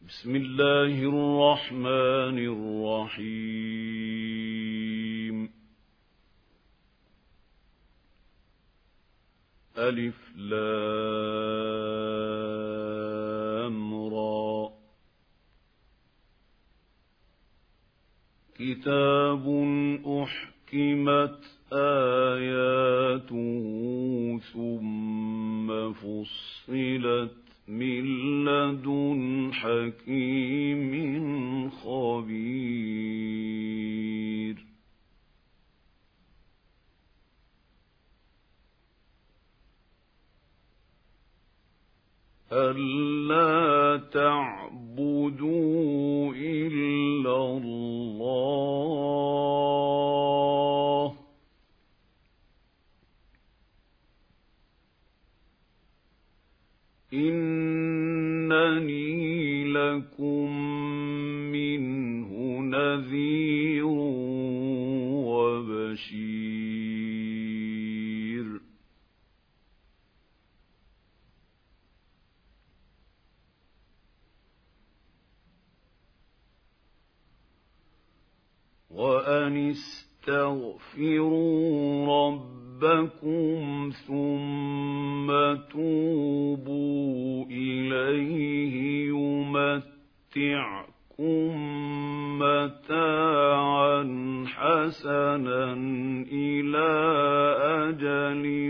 بسم الله الرحمن الرحيم ألف لام را كتاب أحكمت آياته ثم فصلت من لدن حكيم خبير ألا تعبدوا إلا الله إنني لكم منه نذير وبشير وأن استغفروا ربكم ثم توبوا إليه يمتعكم متاعا حسنا إلى أجل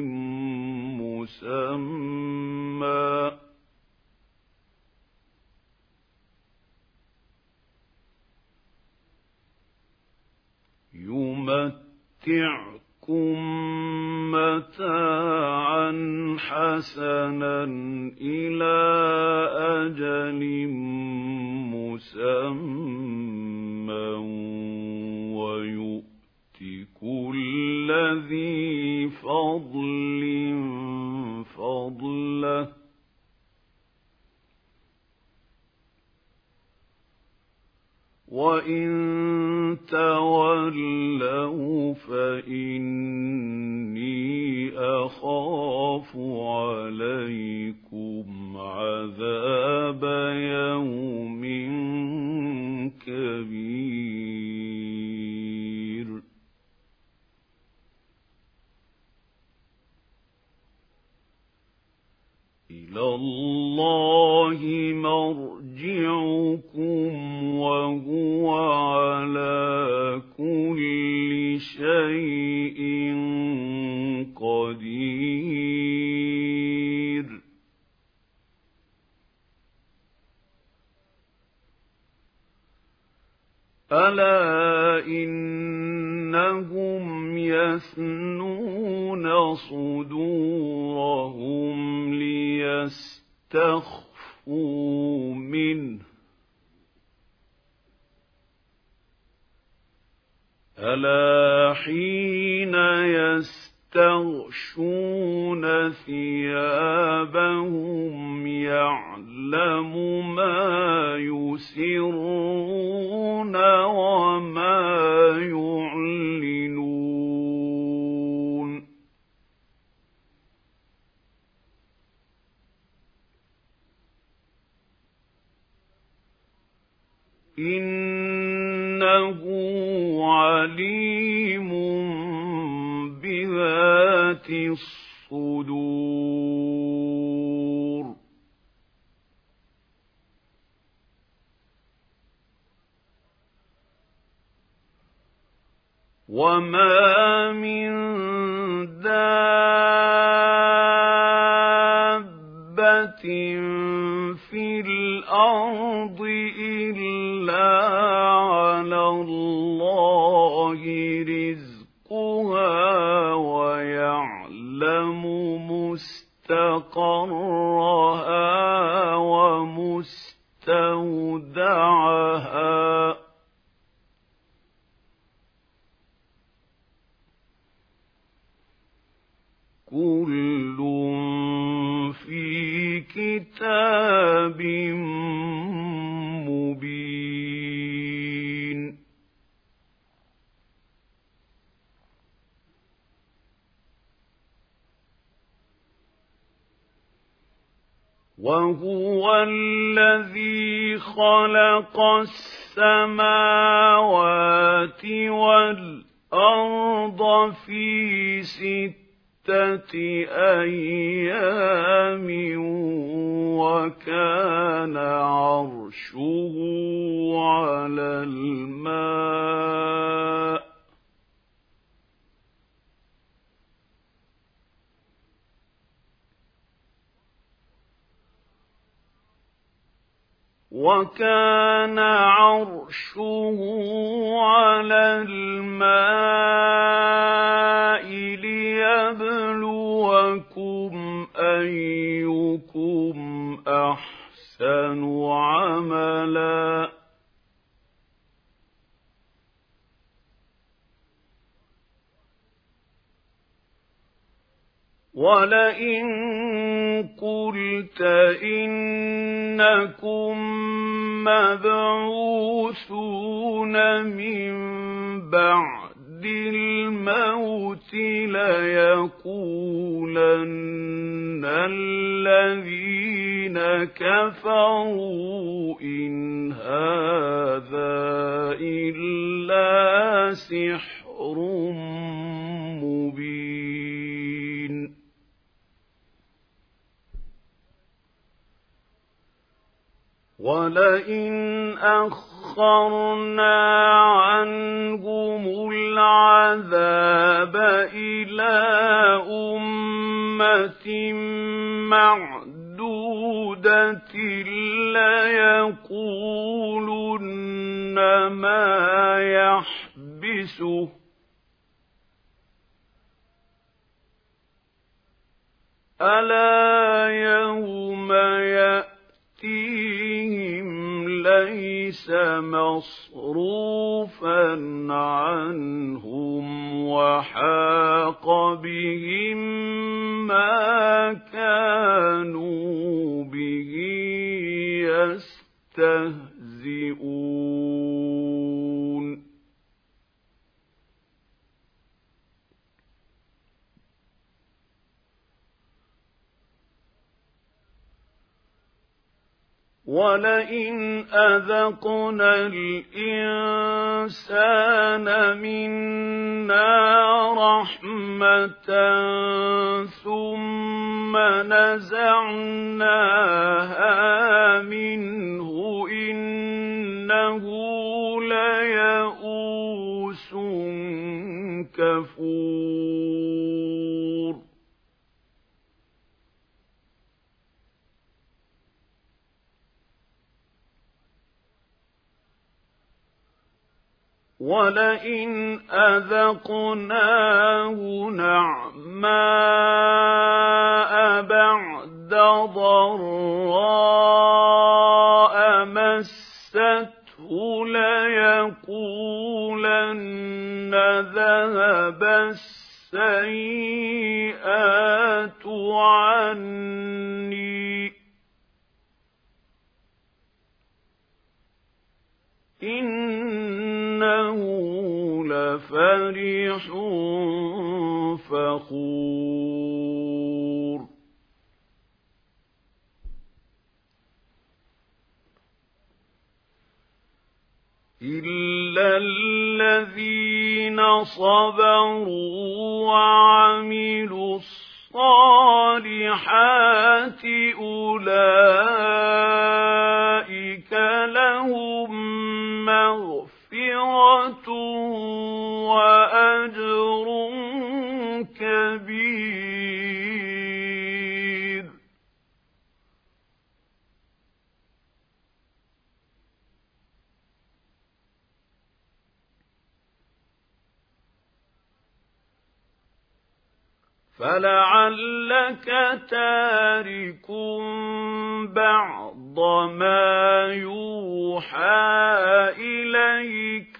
مسمى يمتعكم متاعا حسنا إلى أجل مسمى ويؤت كل ذي فضل فضله وإن تولوا فإني أخاف عليكم عذاب يوم كبير إلى الله مرجعكم وهو على كل شيء قدير ألا إنهم يثنون صدورهم ليستخفوا منه ألا حين يستغشون ثيابهم يعلم ما يسرون وما يعلنون إنه عليم بذات الصدور وما من دابة في الأرض إلا على الله رزقها ويعلم مستقرها ومستودعها كل في كتاب مبين وهو الذي خلق السماوات والأرض في 6 أيام وكان عرشه على الماء ليبلوكم أيكم أحسن عملا ولئن قلت إنكم مبعوثون من بعد الموت ليقولن الذين كفروا إن هذا إلا سحر مبين ولئن أخرنا عنهم العذاب إلى أمة معدودة ليقولن ما يحبسه ألا يوم يأتيهم ليس مصروفا عنهم وحاق بهم ما كانوا به يستهزئون ولئن أذقنا الإنسان منا رحمة ثم نزعناها منه إنه ليئوس كفور ولئن أذقناه نعماء بعد ضراء مسته ليقولن ذهب السيئات عني إنه لفرح فخور إلا الذين صبروا وعملوا الصالحات أولئك لهم مغفرة وأجر كبير فلعلك تارك بعض ما يوحى إليك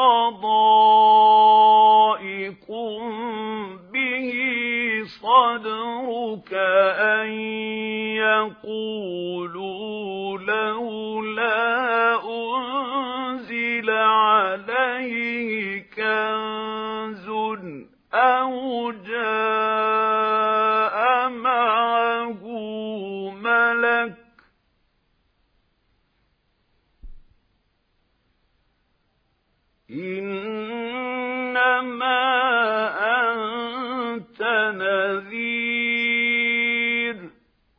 وضائق به صدرك أن يقولوا لولا أنزل عليه كنز أو جاء معه ملك إنما أنت نذير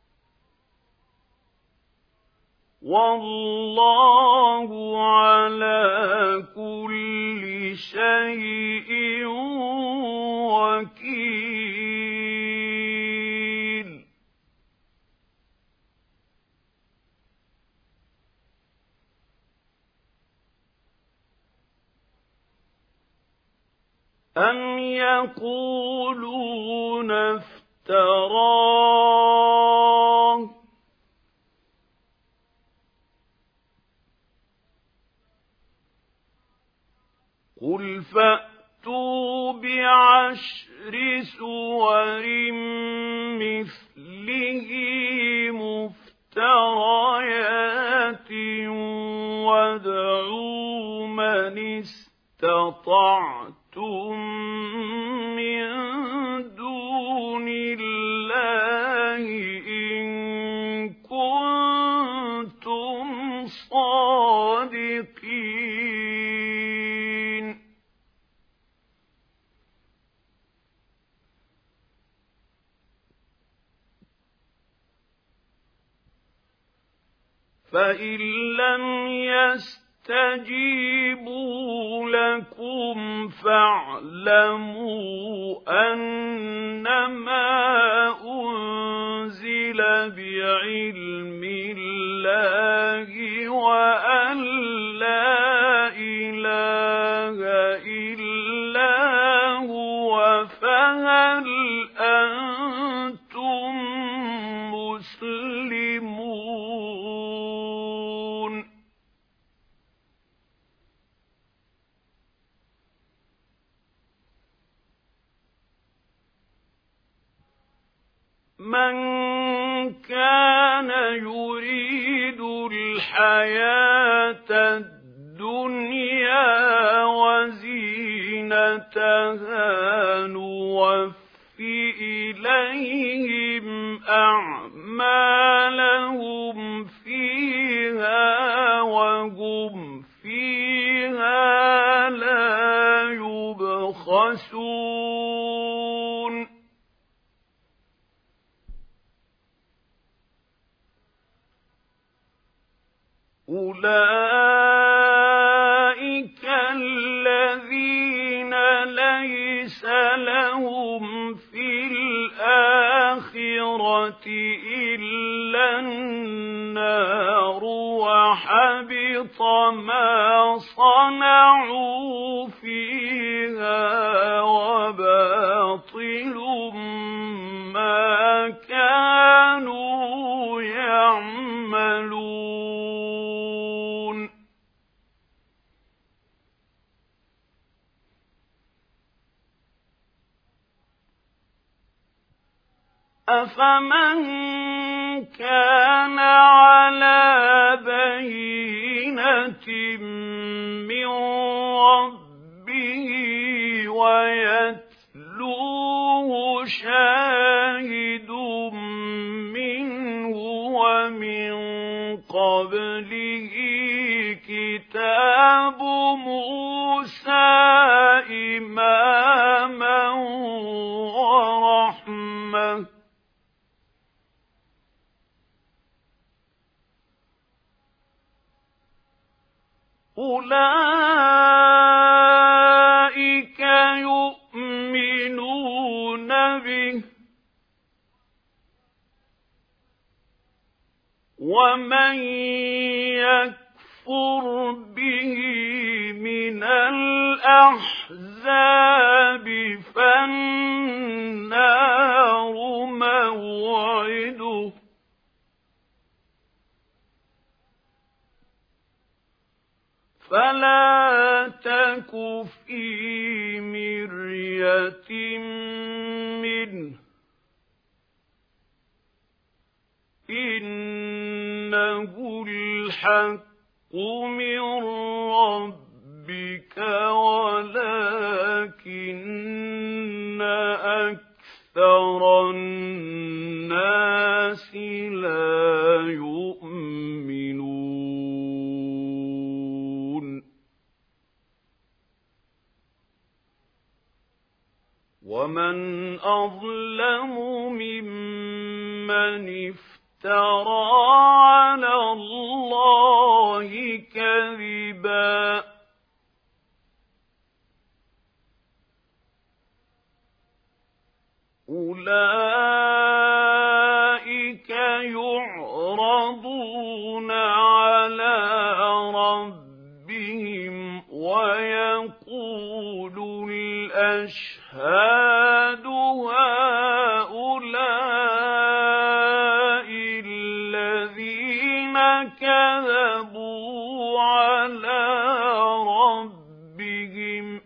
والله على كل شيء وكيل أم يقولون افتراه قل فأتوا بعشر سور مثله مفتريات وادعوا من استطعتم من دون الله إن كنتم صادقين فإن لم يستجيبوا لكم فاعلموا أنما أنزل بعلم الله وأن لا إله إلا هو فهل أنتم مسلمون من كان يريد الحياة الدنيا وزينتها نوفِ إليهم أعمالهم فيها وهم فيها لا يبخسون أولئك الذين ليس لهم في الآخرة إلا النار وحبط ما صنعوا فيها وباطل ما كانوا يعملون أفمن كان على بينة من ربه ويتلوه شاهد منه ومن قبله كتاب موسى إماما ورحمة أولئك يؤمنون به ومن يكفر به من الأحزاب فالنار موعده فلا تك في مرية منه إنه الحق من ربك ولكن أكثر الناس لا يؤمنون ومن أظلم ممن افترى على الله كذبا أولئك يعرضون على ربهم ويقول الأشهاد هؤلاء الذين كذبوا على ربهم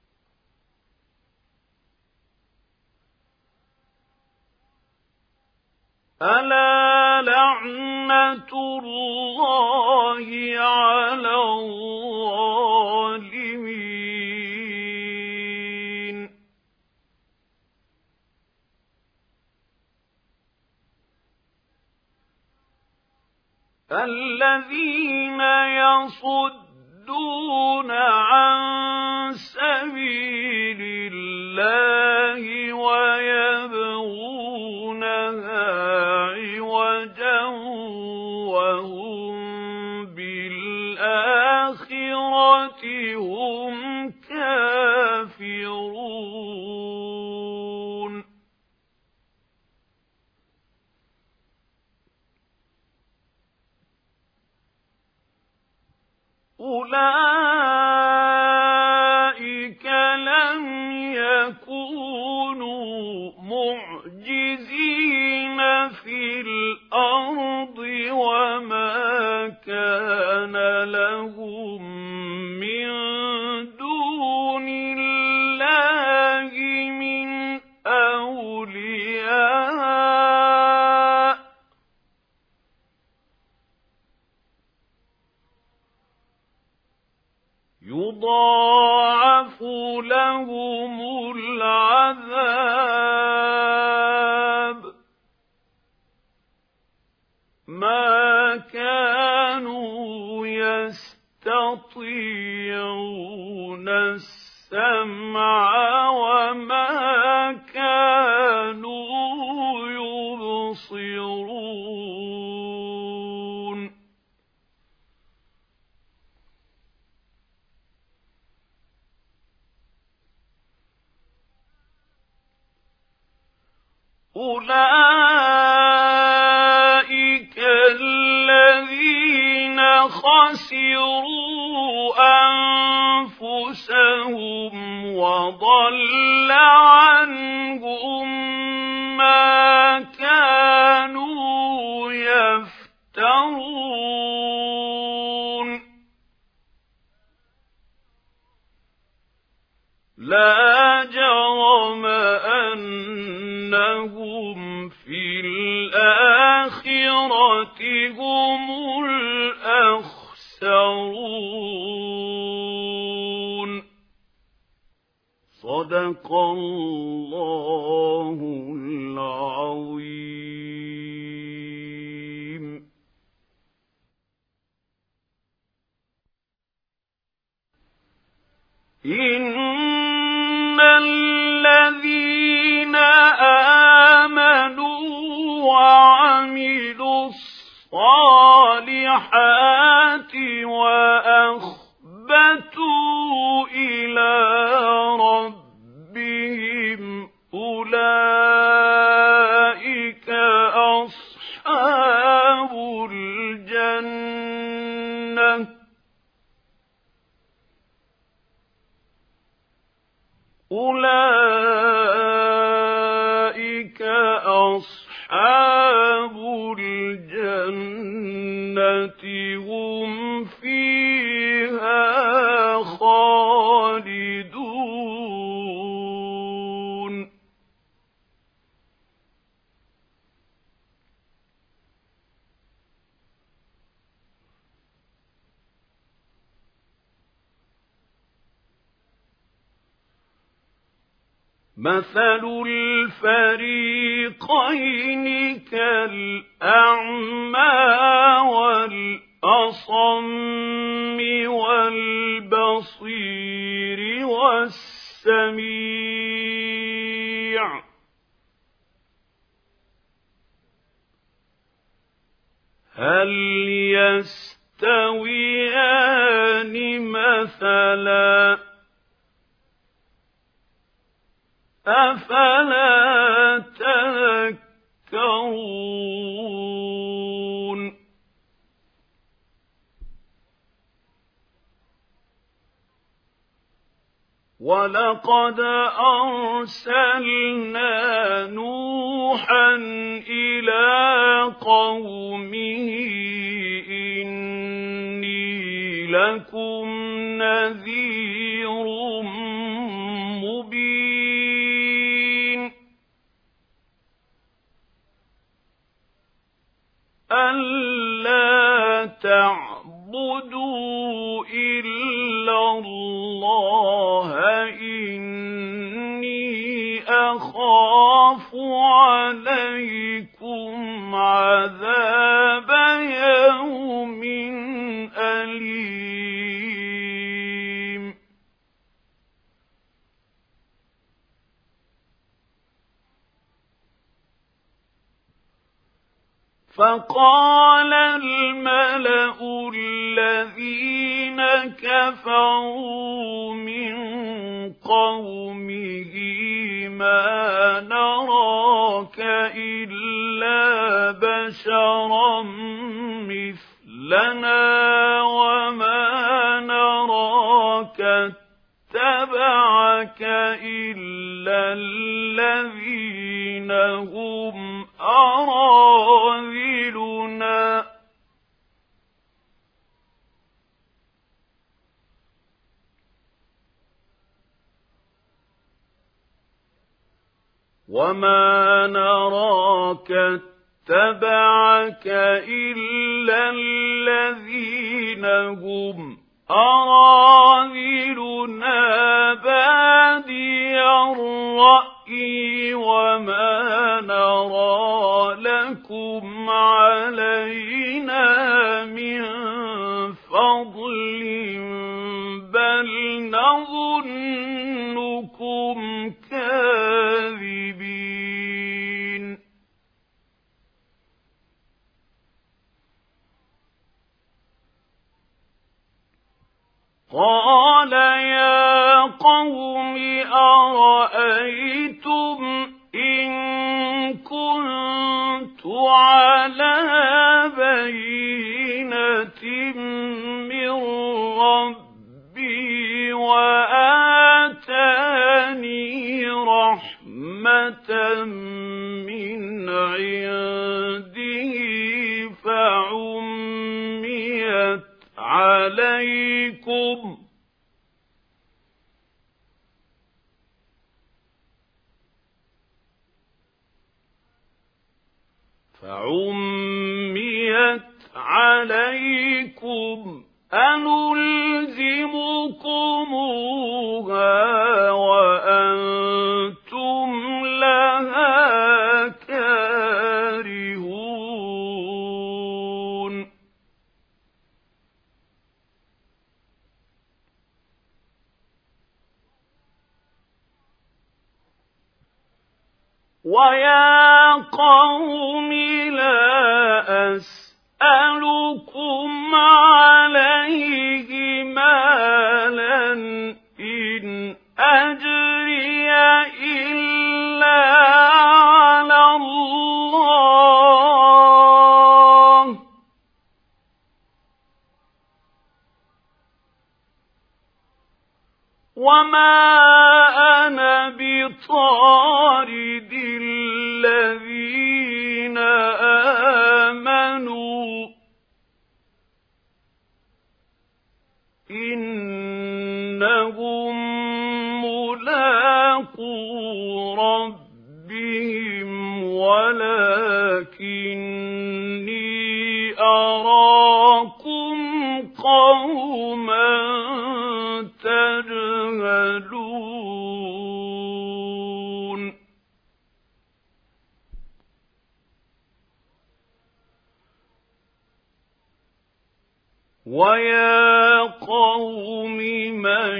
ألا لعنة الله على الظالمين الذين يصدون عن سبيل الله ويبغونها عوجا وهم بالآخرة هم كافرون أولئك لم يكونوا معجزين في الأرض وما كان لهم من دون الله من أولياء يضاعف لهم العذاب ما كانوا يستطيعون السمع وما كانوا يبصرون أولئك الذين خسروا أنفسهم وضل عنهم ما كانوا يفترون لا جرم أنهم في الآخرة هم الأخسرون صدق الله العظيم. إن الذين آمنوا وعملوا الصالحات وأخبتوا إلى ربهم أولئك أصحاب الجنة أولئك أصحاب الجنة هم فيها خالدون مثل الفريقين كالأعمى والأصم والبصير والسميع هل يستويان مثلا أفلا تذكرون ولقد أرسلنا نوحا إلى قومه إني لكم نذير مبين ألا تعبدوا إلا الله إني أخاف عليكم عذاب يوم أليم فقال الملأ الذين كفروا من قومه ما نراك إلا بشرا مثلنا وما نراك اتبعك إلا الذين هم أراذلنا وما نراك اتبعك إلا الذين هم أراذلنا بادي الرأي وما نرى لكم علينا من فضل بل نظنكم كاذبين قال يا قوم أرأيتم إن كنت على بينة من ربي وآتاني رحمة من عنده فعميت عليكم أنلزمكموها وأنتم لها كارهون ويا قوم لا أسألكم عليه مالا إن أجري إلا على الله وما أنا بطارد الذين آمنوا إنهم ملاقو ربهم ولكني أراكم قوما تجهلون ويا قوم من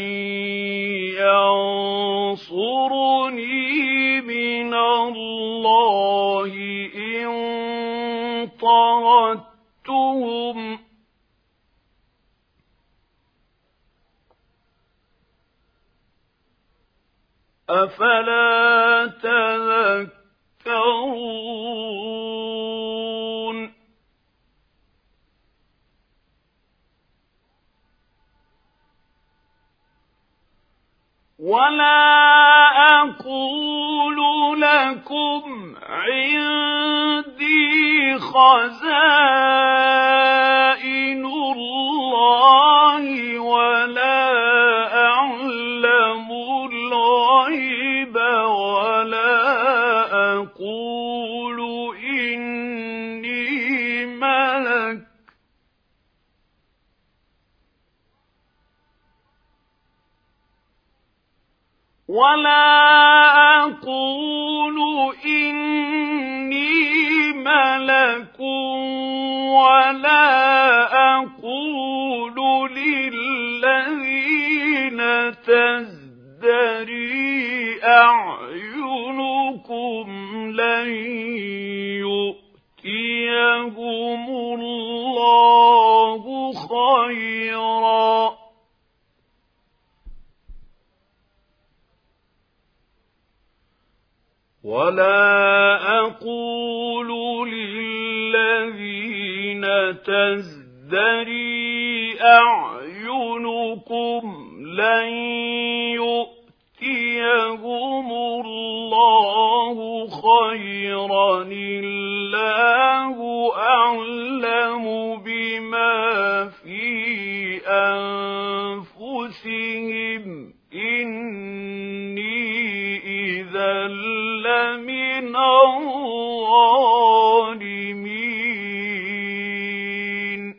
ينصرني من الله إن طردتكم فاعتزلوهم أفلا تذكرون ولا أقول لكم عندي خزائن الله ولا أعلم الغيب ولا أقول إني ملك ولا أقول للذين تزدري أعينكم لن يؤتيهم الله خيرا ولا أقول للذين تزدري أعينكم لن يؤتيهم الله خيرا الله أعلم بما في أنفسهم إني إذا لمن الظالمين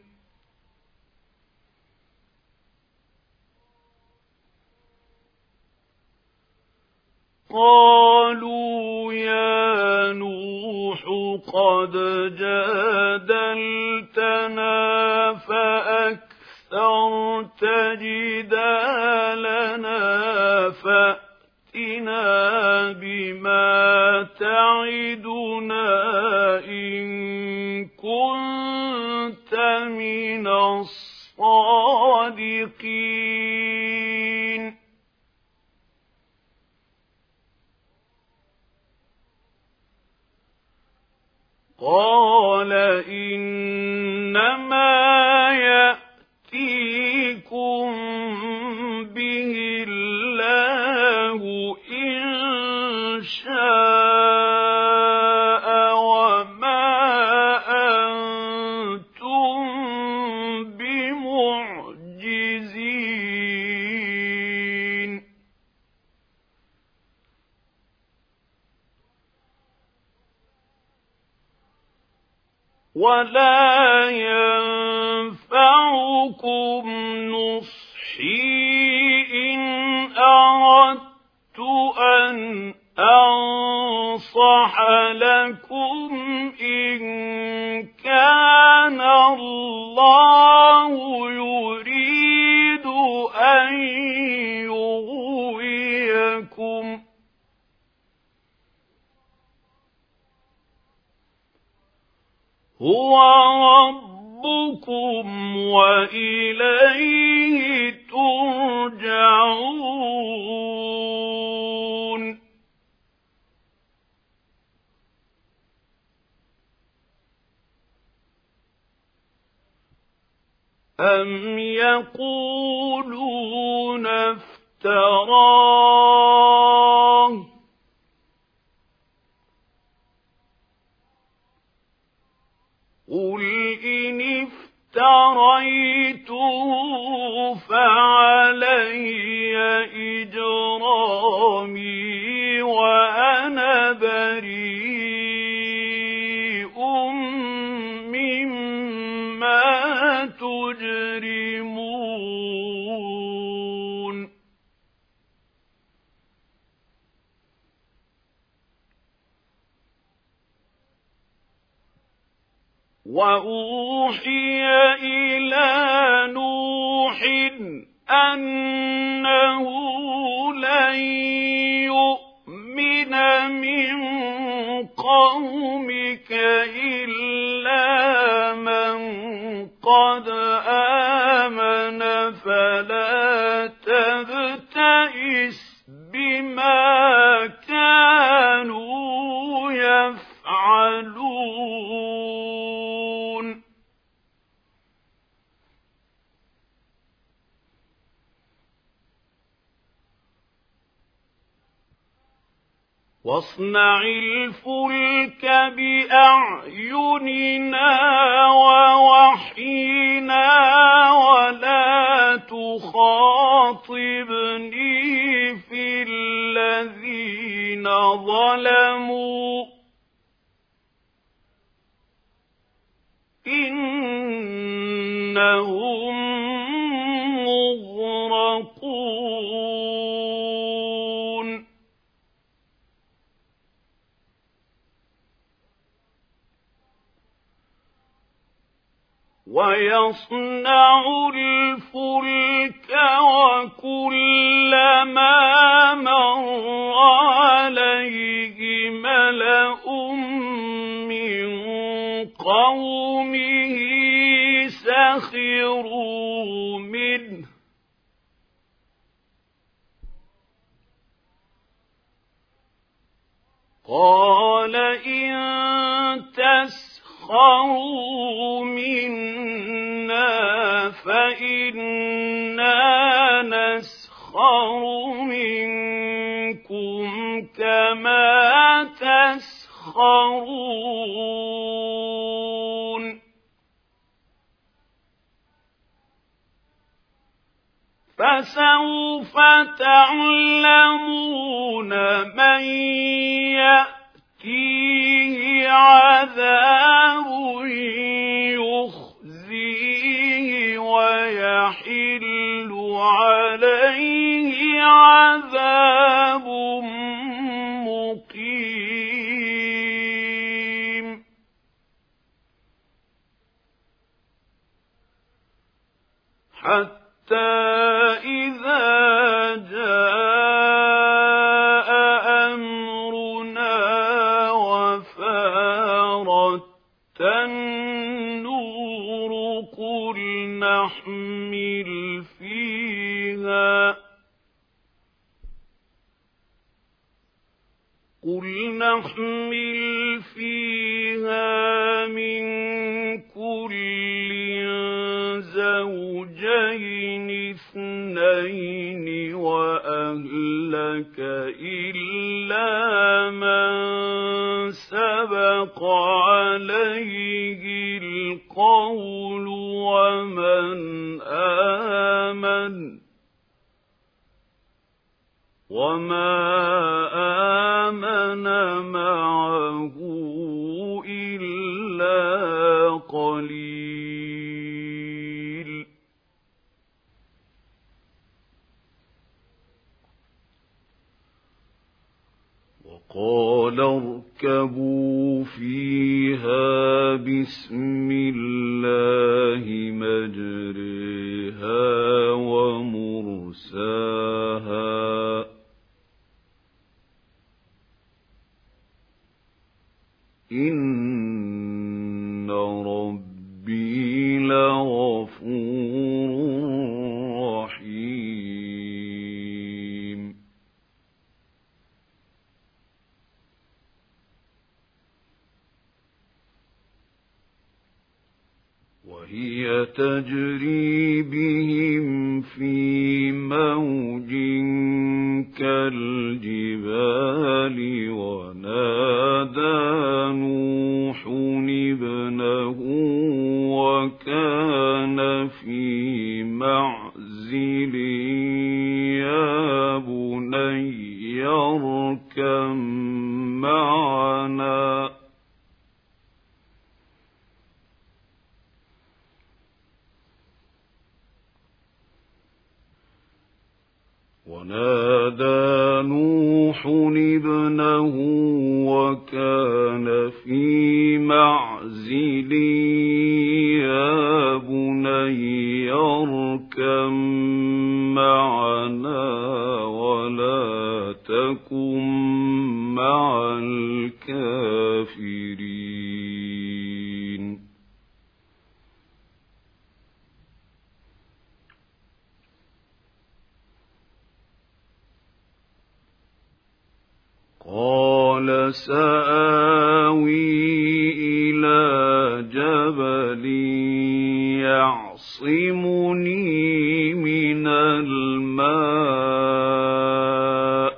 قالوا يا نوح قد جادلتنا فأكثرت جدالنا فأتنا بما تعدنا إن كنت من الصادقين قال إنما يأتيكم به الله إن شاء وما أنتم بمعجزين ولا ينفعكم نصحي إن أردت أن أنصح لكم إن كان الله يريد أن يغويكم هو ربكم وإليه ترجعون أم يقولون افتراه قل إن افتريته فعلي إجرامي وأنا بريء مما تجرمون وأوحي إلى نوح أنه لن يؤمن من قومك إلا من قد آمن فلا تبتئس بما كانوا يفعلون واصنع الفلك بأعيننا ووحينا ولا تخاطبني في الذين ظلموا إنهم مغرقون ويصنع الفلك وكلما مر عليه ملأ من قومه سخروا منه قال إن تسخروا منا فإنا نسخر منكم كما تسخرون فسوف تعلمون من يأتيه عذاب يخزيه ويحل عليه عذاب مقيم حتى إذا جاء أمرنا وفارت النور قل نحمل فيها من كل زوجين اثنين وأهلك إلا من سبق عليه القول وما آمن معه إلا قليل وقال اركبوا فيها بسم الله مجريها ومرساها إن ربي لغفور رحيم وهي تجري بهم في موج كالجبال ونادى نوح ابنه وكان في معزل يا بني اركب معنا ونادى نوح ابنه وكان في معزل يا بني اركب معنا ولا تكن مع الكافرين قال سآوي إلى جبل يعصمني من الماء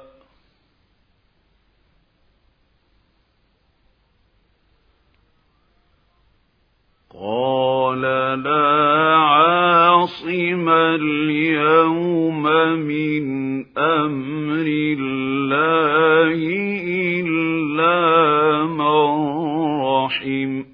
قال لا عاصم اليوم من أمر الله إلا من رحم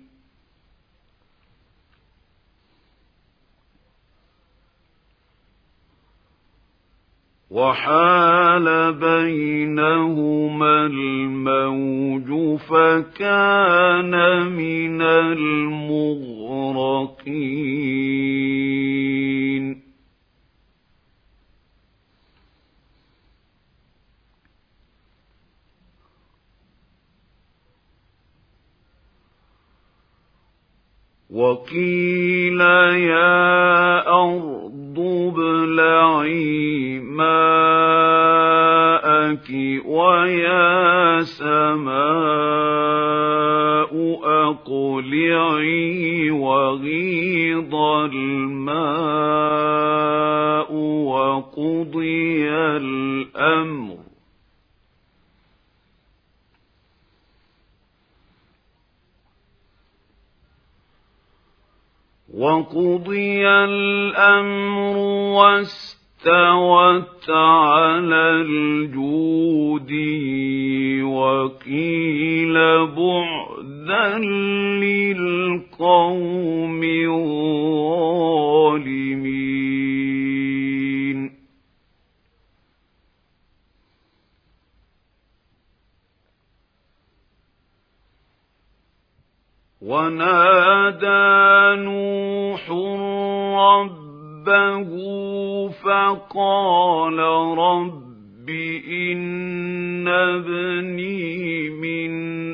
وحال بينهما الموج فكان من المغرقين وقيل يا أرض ابلعي ماءك ويا سماء أقلعي وغيض الماء وقضي الأمر واستوت على الجود وقيل بعدا للقوم الظالمين ونادى نوح ربه فقال رب إن ابني من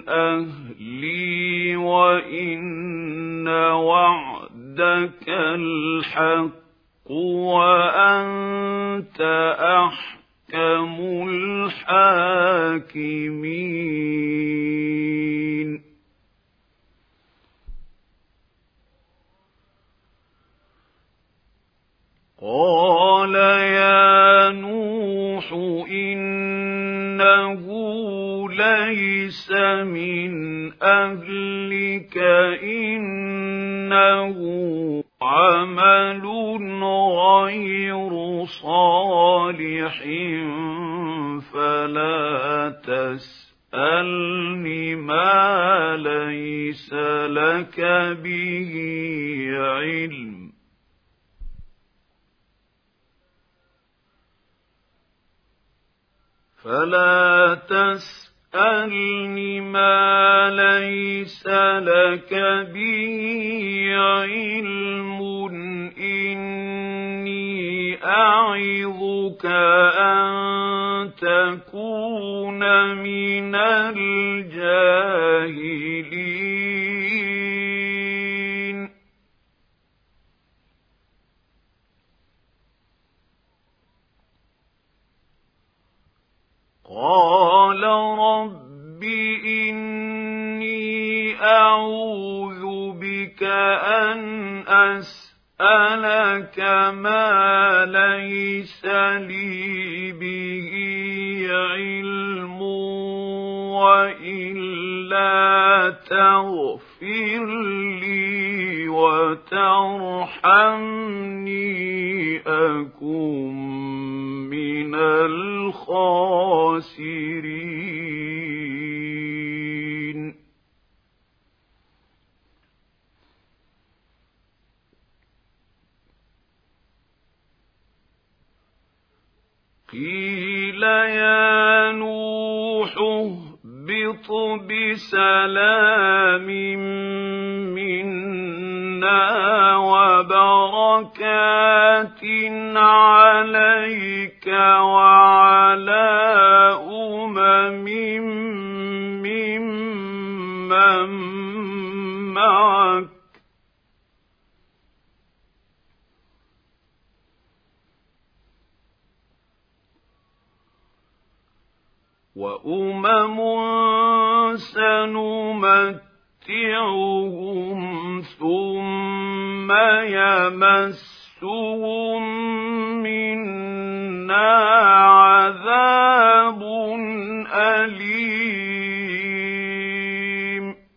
أهلي وإن وعدك الحق وأنت أحكم الحاكمين قال يا نوح إنه ليس من أهلك إنه عمل غير صالح فلا تسألني ما ليس لك به علم فلا تسألني ما ليس لك به علم إني أعظك أن تكون من الجاهلين قال رب إني أعوذ بك أن أسألك ما ليس لي به علم وإلا تغفر لي وترحمني أكن من الخاسرين قيل يا نوح اهبط بسلام منا وبركات عليك وعلى ممن معك وأمم سنمتعهم ثم يمسهم منا عذاب أليم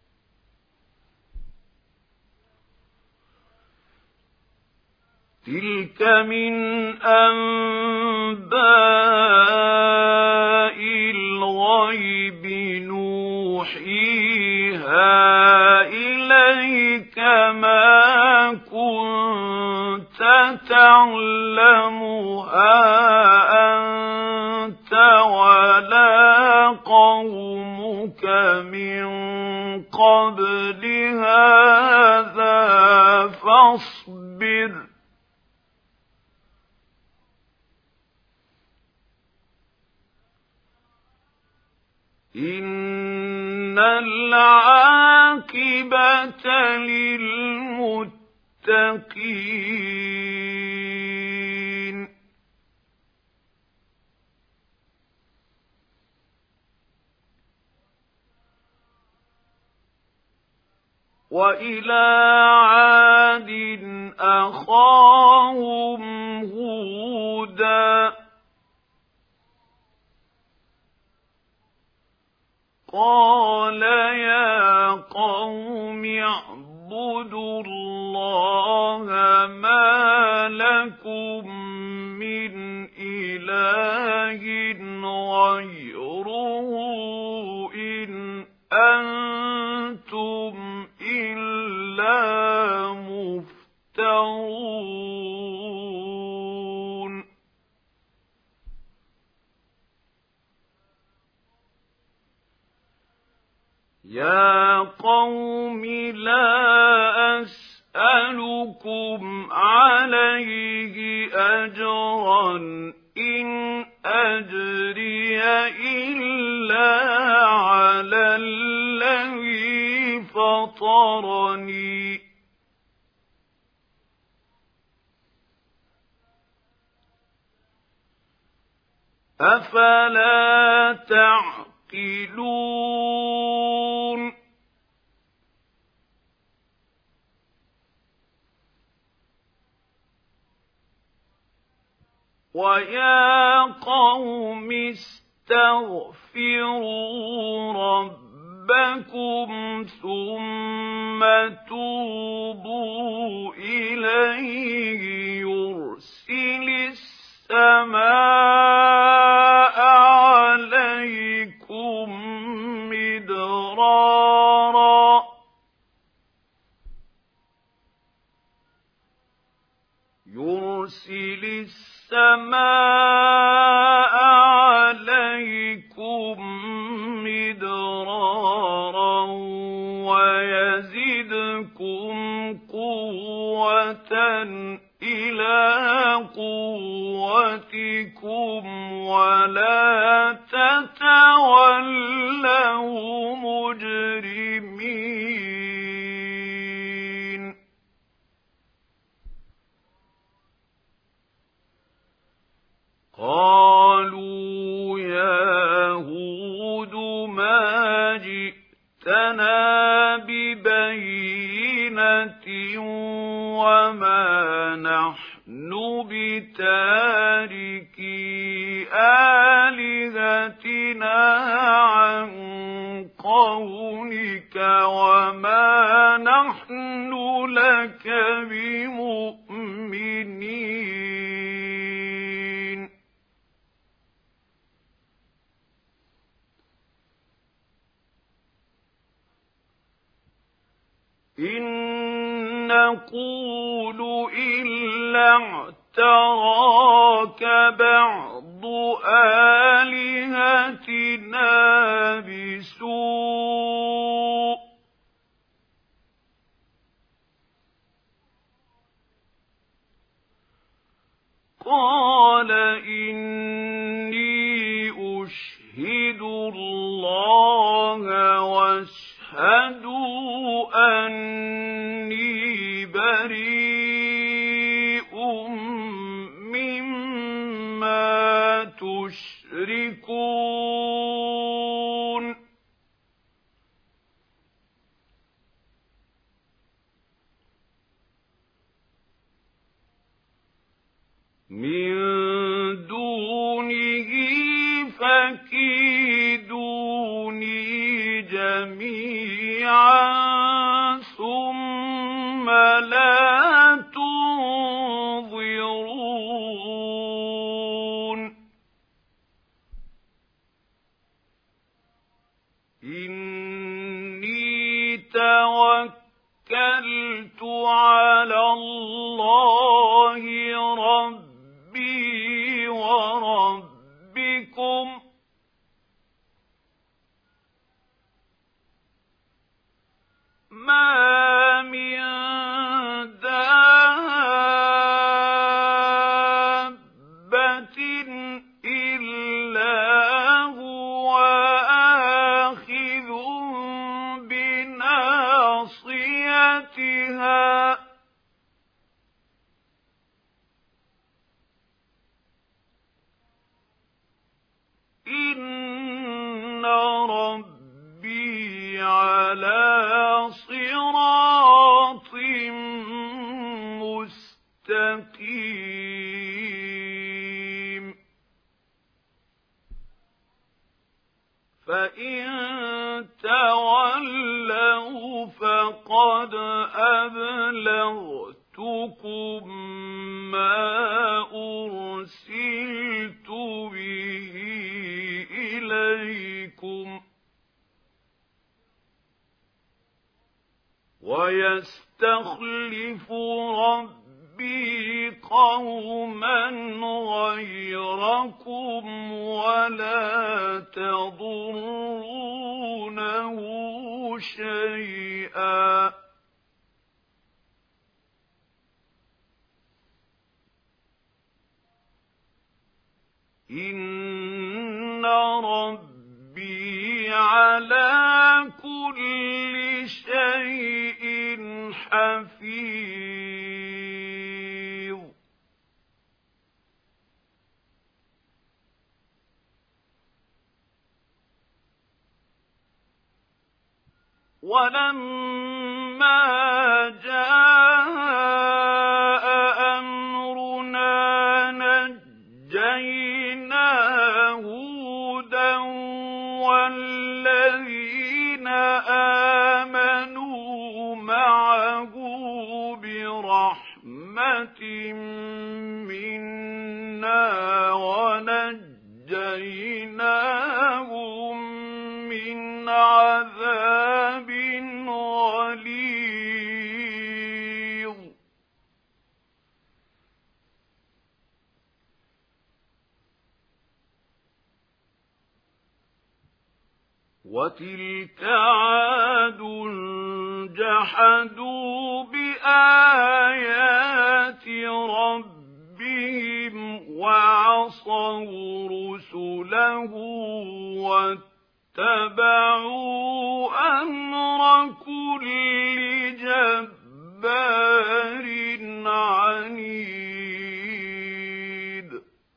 تلك من أنباء الغيب نوحيها إليك ما كنت تعلمها أنت ولا قومك من قبل هذا فاصبر إن العاقبة للمتقين وإلى عاد أخاهم هودا قال يا قوم اعبدوا الله ما لكم من إله غيره إن أنتم إلا مفترون يا قوم لا أسألكم عليه أجرا إن أجري إلا على الذي فطرني أفلا تعقلون ويا قوم استغفروا ربكم ثم توبوا إليه يرسل السماء عليكم مدرارا يرسل السماء عليكم مدرارا ويزدكم قوة إلى قوتكم ولا تتولوا مجرمين قالوا يا هود ما جئتنا ببينة وما نحن بتاركي آلهتنا عن قولك وما نحن لك بمؤمنين إن نقول إلا اعتراك بعض آلهتنا بسوء قال إني أشهد الله واشهدوا أني بريء مما تشركون مِن دُونِهِ فَكِيدُونِي جَمِيعًا ثُمَّ لَا تُنظِرُونِ إِنِّي تَوَكَّلْتُ عَلَى اللَّهِ رَبِّي وَرَبِّكُمْ مَا مِن دَابَّةٍ إِلَّا هُوَ آخِذٌ بِنَاصِيَتِهَا إِنَّ رَبِّي عَلَىٰ صِرَاطٍ مُّسْتَقِيمٍ فَإِن تَوَلَّوْا فَقَدْ أَبْلَغْتُكُم مَّا أُرْسِلْتُ بِهِ إِلَيْكُمْ وَيَسْتَخْلِفُ رَبِّي قَوْمًا غَيْرَكُمْ وَلَا تَضُرُّونَهُ شَيْئًا إِنَّ رَبِّي عَلَىٰ كُلِّ شَيْءٍ حَفِيظٌ وَلَمَّا جَاءَ أَمْرُنَا نَجَّيْنَا هُودًا وَالَّذِينَ آمَنُوا مَعَهُ بِرَحْمَةٍ مِّنَّا وَنَجَّيْنَاهُم مِّنْ عَذَابٍ غَلِيظٍ وَتِلْكَ عَادٌ جَحَدُوا بِآيَاتِ رَبِّهِمْ وَعَصَوْا رُسُلَهُ وَاتَّبَعُوا أَمْرَ كُلِّ جَبَّارٍ عَنِيدٍ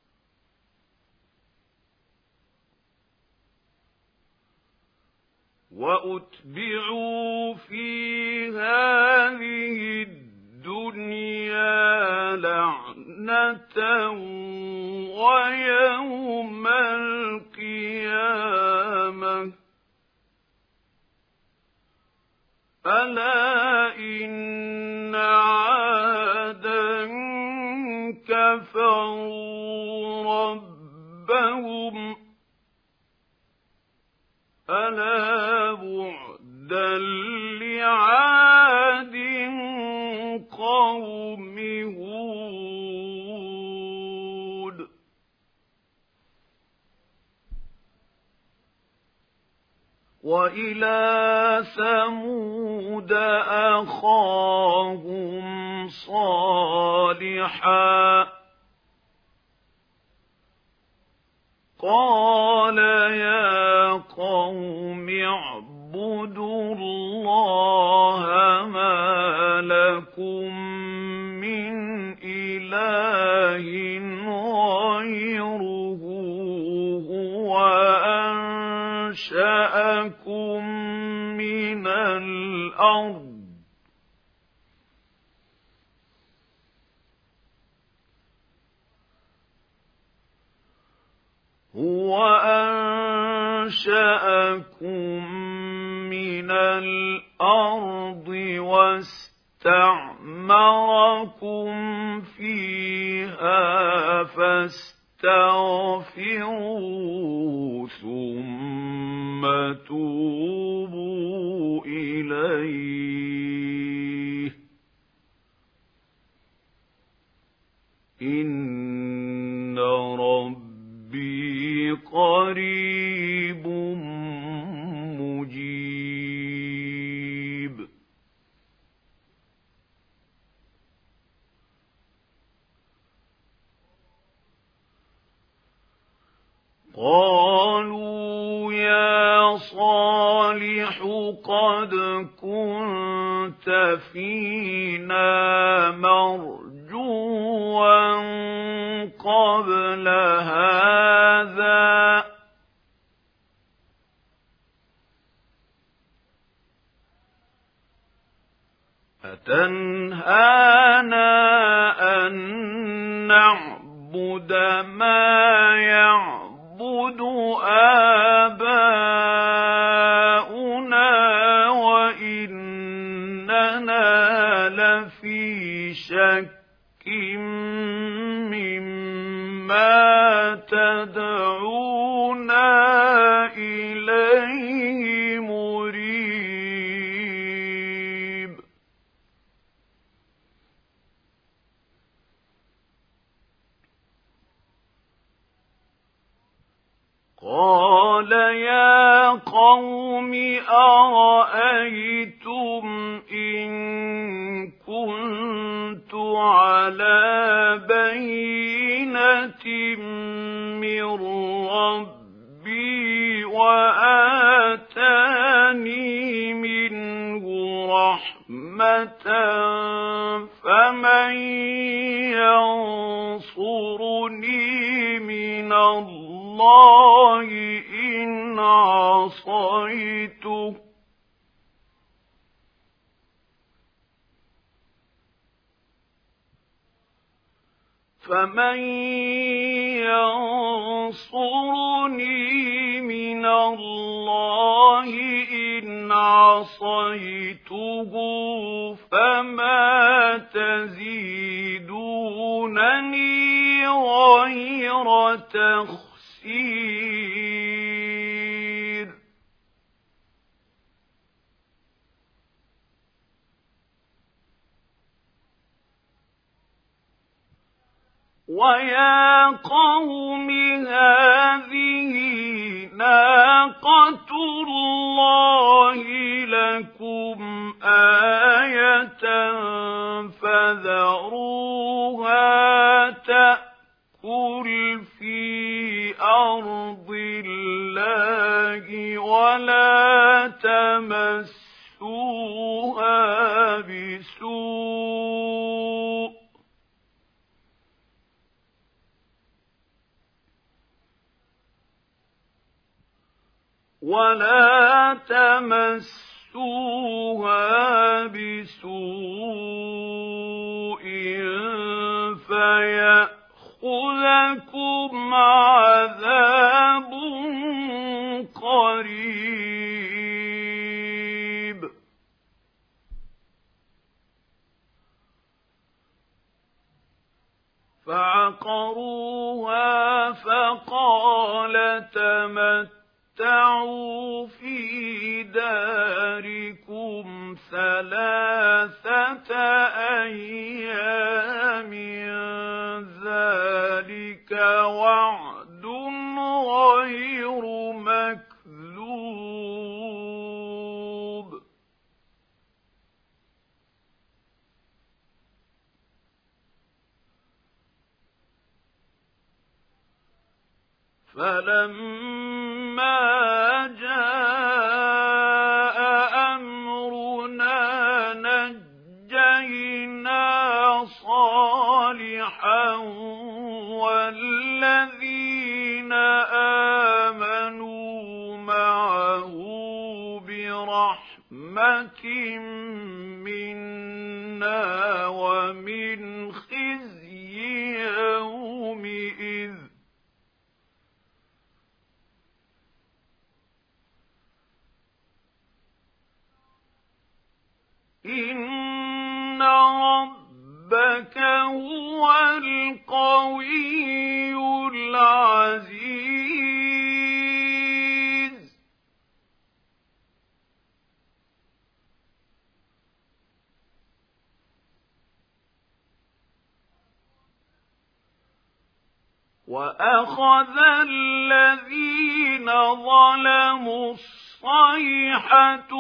وَأُتْبِعُوا فِي هَٰذِهِ الدُّنْيَا لَعْنَةً وَيَوْمَ الْقِيَامَةِ أَلَا إِنَّ عَادًا كَفَرُوا رَبَّهُمْ أَلَا بُعْدًا لِّعَادٍ قَوْمِ هُودٍ وَإِلَىٰ ثَمُودَ أَخَاهُمْ صَالِحًا قَالَ يَا قَوْمِ اعْبُدُوا اللَّهَ مَا لَكُم مِّنْ إِلَٰهٍ غَيْرُهُ هُوَ أَنشَأَكُم مِّنَ الْأَرْضِ أنشأكم من الأرض واستعمركم فيها فاستغفروا ثم توبوا إليه إن ربي قريب مجيب قالوا يا صالح قد كنت فينا مرجوا قبل هذا أتنهانا أن نعبد ما يعبد آباؤنا وإننا لفي شك مما تدعونا إليه مريب قال يا قوم أرأيتم إن كنت على بينة من ربي وآتاني منه رحمة فمن ينصرني من الله إن عصيته فمن ينصرني من الله إن عصيته فما تزيدونني غير تخسير ويا قوم هذه ناقة الله لكم آية فذروها تأكل في أرض الله ولا تمسوها بسوء فيأخذكم عذاب قريب فعقروها فقال تمتعوا في داركم 3 أيام ذلك وعد غير مكذوب فلما جاء أمرنا نجينا صالحا والذين آمنوا معه برحمة منا ومن خزي يومئذ القوي العزيز. وأخذ الذين ظلموا الصيحة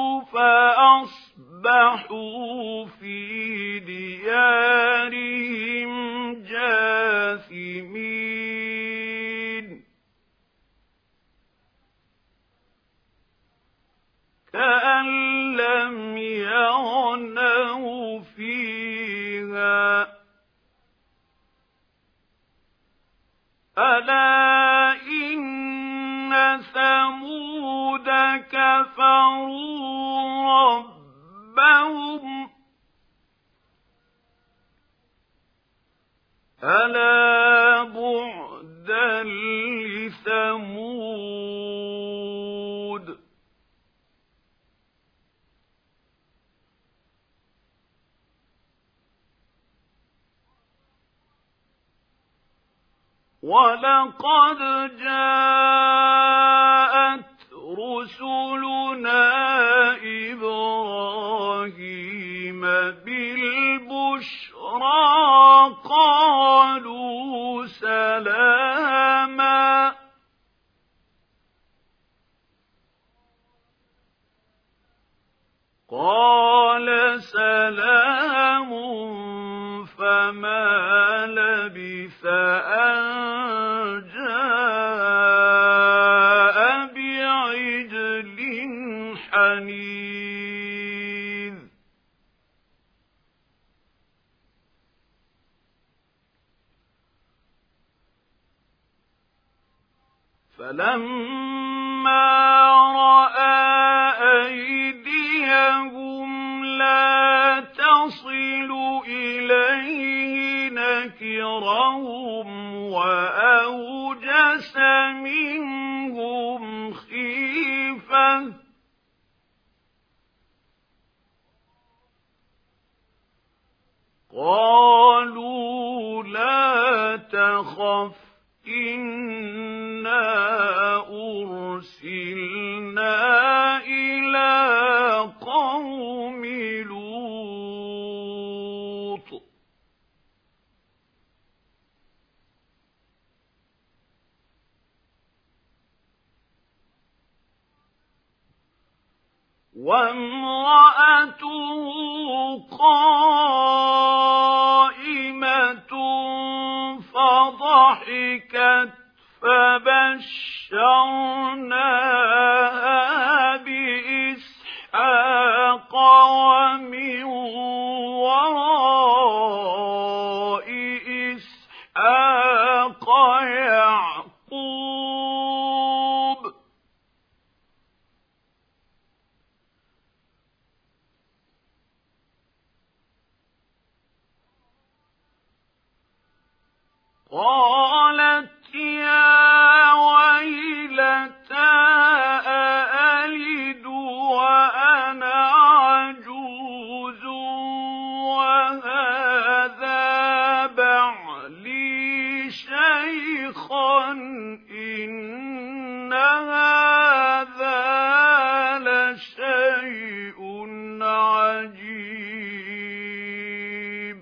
فأصبحوا في ديارهم جاثمين. كأن لم يغنوا فيها. ألا إن ثمود كفروا ربهم. ألا بعدا لثمود. ولقد جاءت رسلنا إبراهيم بالبشرى قالوا سلاما. قال سلام فما لبث أن جاء بعجل حنيذ. فلما رأى أيديهم لا تصل إليه نكرهم وأوجس منهم خيفة. قالوا لا تخف إنا أرسلنا إلى قوم لوط. وامرأته قائمة فضحكت فبشرناها بإسحاق ومن وراء إسحاق يعقوب. قالت يا ويلتى أألد وأنا عجوز وهذا بعلي شيخا إن هذا لشيء عجيب.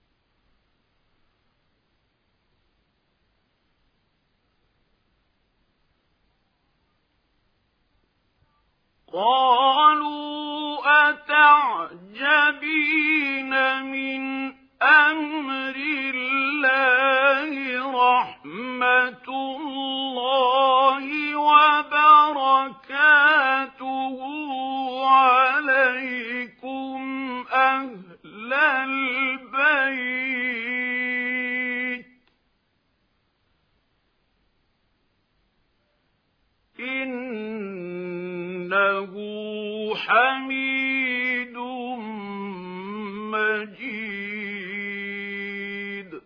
قالوا أتعجبين من أمر الله رحمة الله وبركاته عليكم أهل البيت إنه حميد مجيد.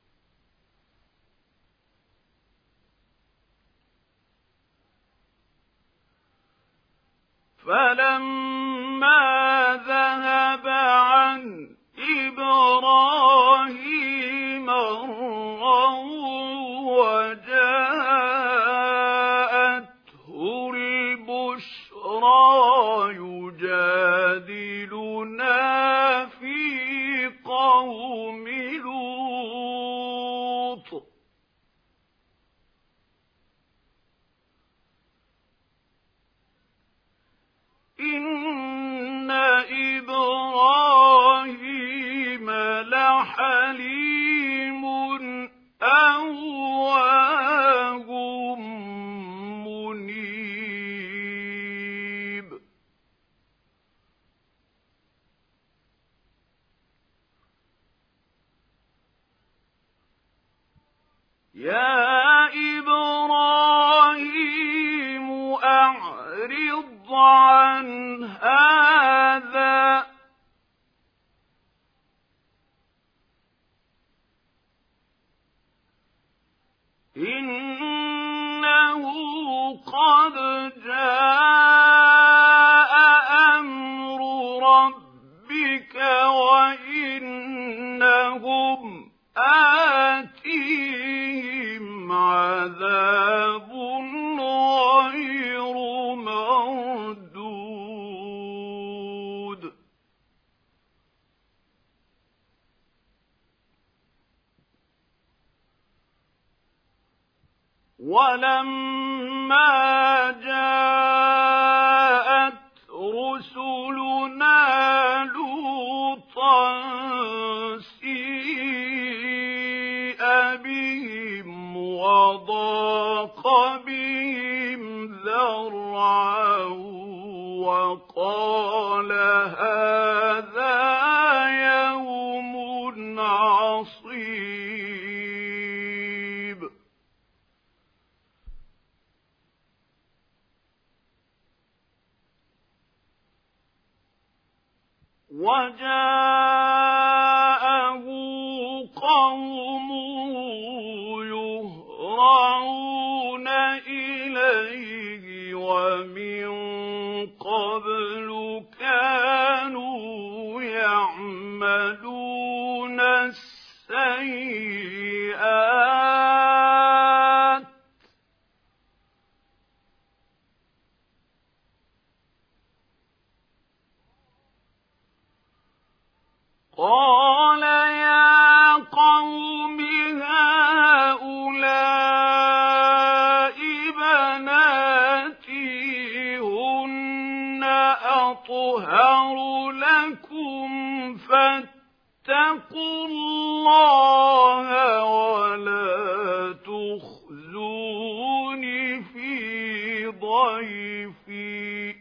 فلما ذهب عن إبراهيم الروع يَا إِبْرَاهِيمُ أَعْرِضْ عَنْ هَٰذَا ۖ إِنَّهُ قَدْ جَاءَ أَمْرُ رَبِّكَ وَإِنَّهُمْ آتِيهِمْ عَذَابٌ غَيْرُ مَرْدُودٍ وَلَمَّا جَاءَتْ رُسُلُنَا لُوطًا سِيءَ بِهِمْ وَضَاقَ بِهِمْ ذَرْعًا وَقَالَ هَٰذَا يَوْمٌ عَصِيبٌ وَجَاءَهُ قَوْمُهُ يُهْرَعُونَ إِلَيْهِ وَمِن قَبْلُ كَانُوا يَعْمَلُونَ السَّيِّئَاتِ قَالَ يَا قَوْمِ هَٰؤُلَاءِ بَنَاتِي هُنَّ أَطْهَرُ لَكُمْ فَاتَّقُوا اللَّهَ وَلَا تُخْزُونِ فِي ضَيْفِي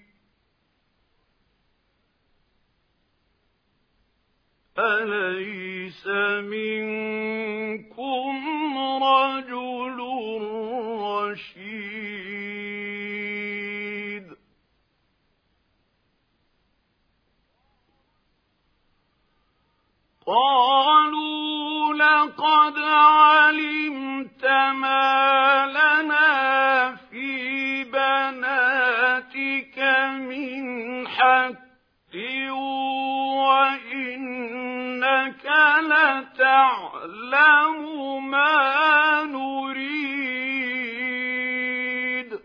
أَلَيْسَ مِنكُمْ رَجُلٌ رَّشِيدٌ قَالُوا لَقَدْ عَلِمْتَ مَا لَنَا فِي بَنَاتِكَ مِنْ حَقٍّ وَإِنَّكَ لَتَعْلَمُ مَا نُرِيدُ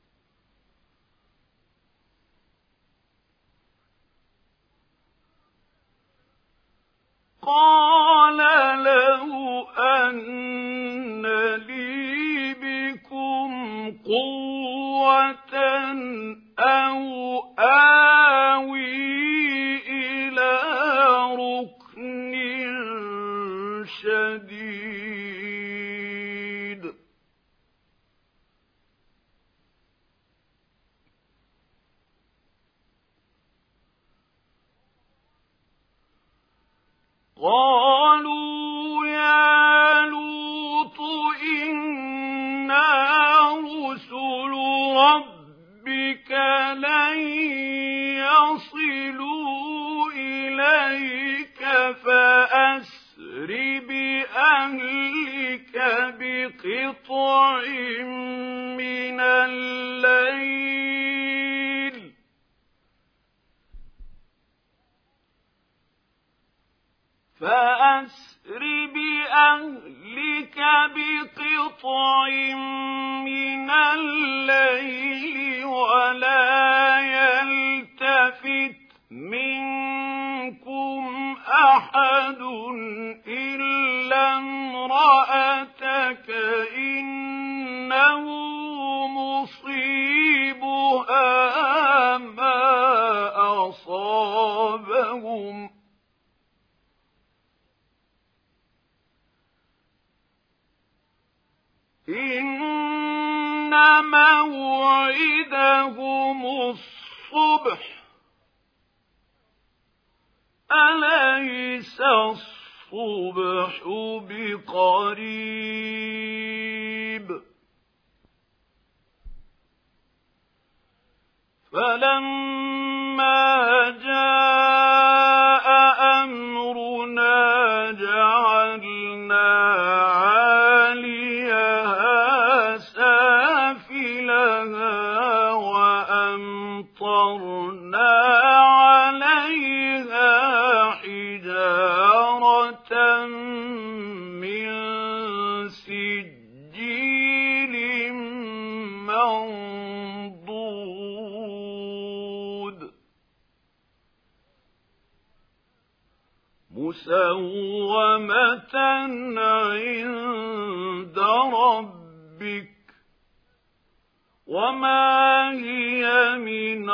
قَالَ لَوْ أَنَّ لِي بِكُمْ قُوَّةً أَوْ آوِي إِلَىٰ رُكْنٍ شَدِيدٍ قَالُوا يَا لُوطُ إِنَّا رُسُلُ رَبِّكَ لَن يَصِلُوا إِلَيْكَ فَأَسْرِ بِأَهْلِكَ بِقِطْعٍ مِّنَ اللَّيْلِ وَلَا يَلْتَفِتْ مِنكُمْ أَحَدٌ إِلَّا امْرَأَتَكَ إِنَّهُ مُصِيبُهَا مَا أَصَابَهُمْ إِنَّ مَوْعِدَهُمُ الصُّبْحُ أَلَيْسَ الصُّبْحُ بِقَرِيبٍ فلما جاء أمرنا جعلنا عاليها سافلها وأمطرنا عليها حجارة من سجيل منضود مسومة عند ربك وما هي من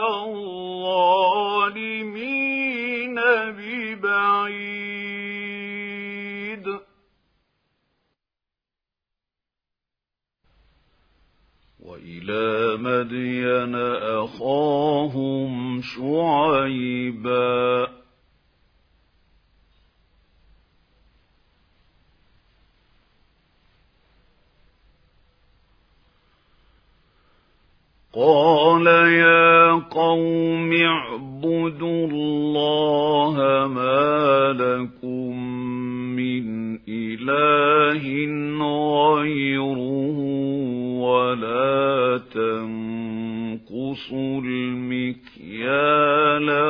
الظالمين ببعيد وإلى مدين أخاهم شعيبا قال يا قوم اعبدوا الله ما لكم من إله غيره ولا تنقصوا المكيال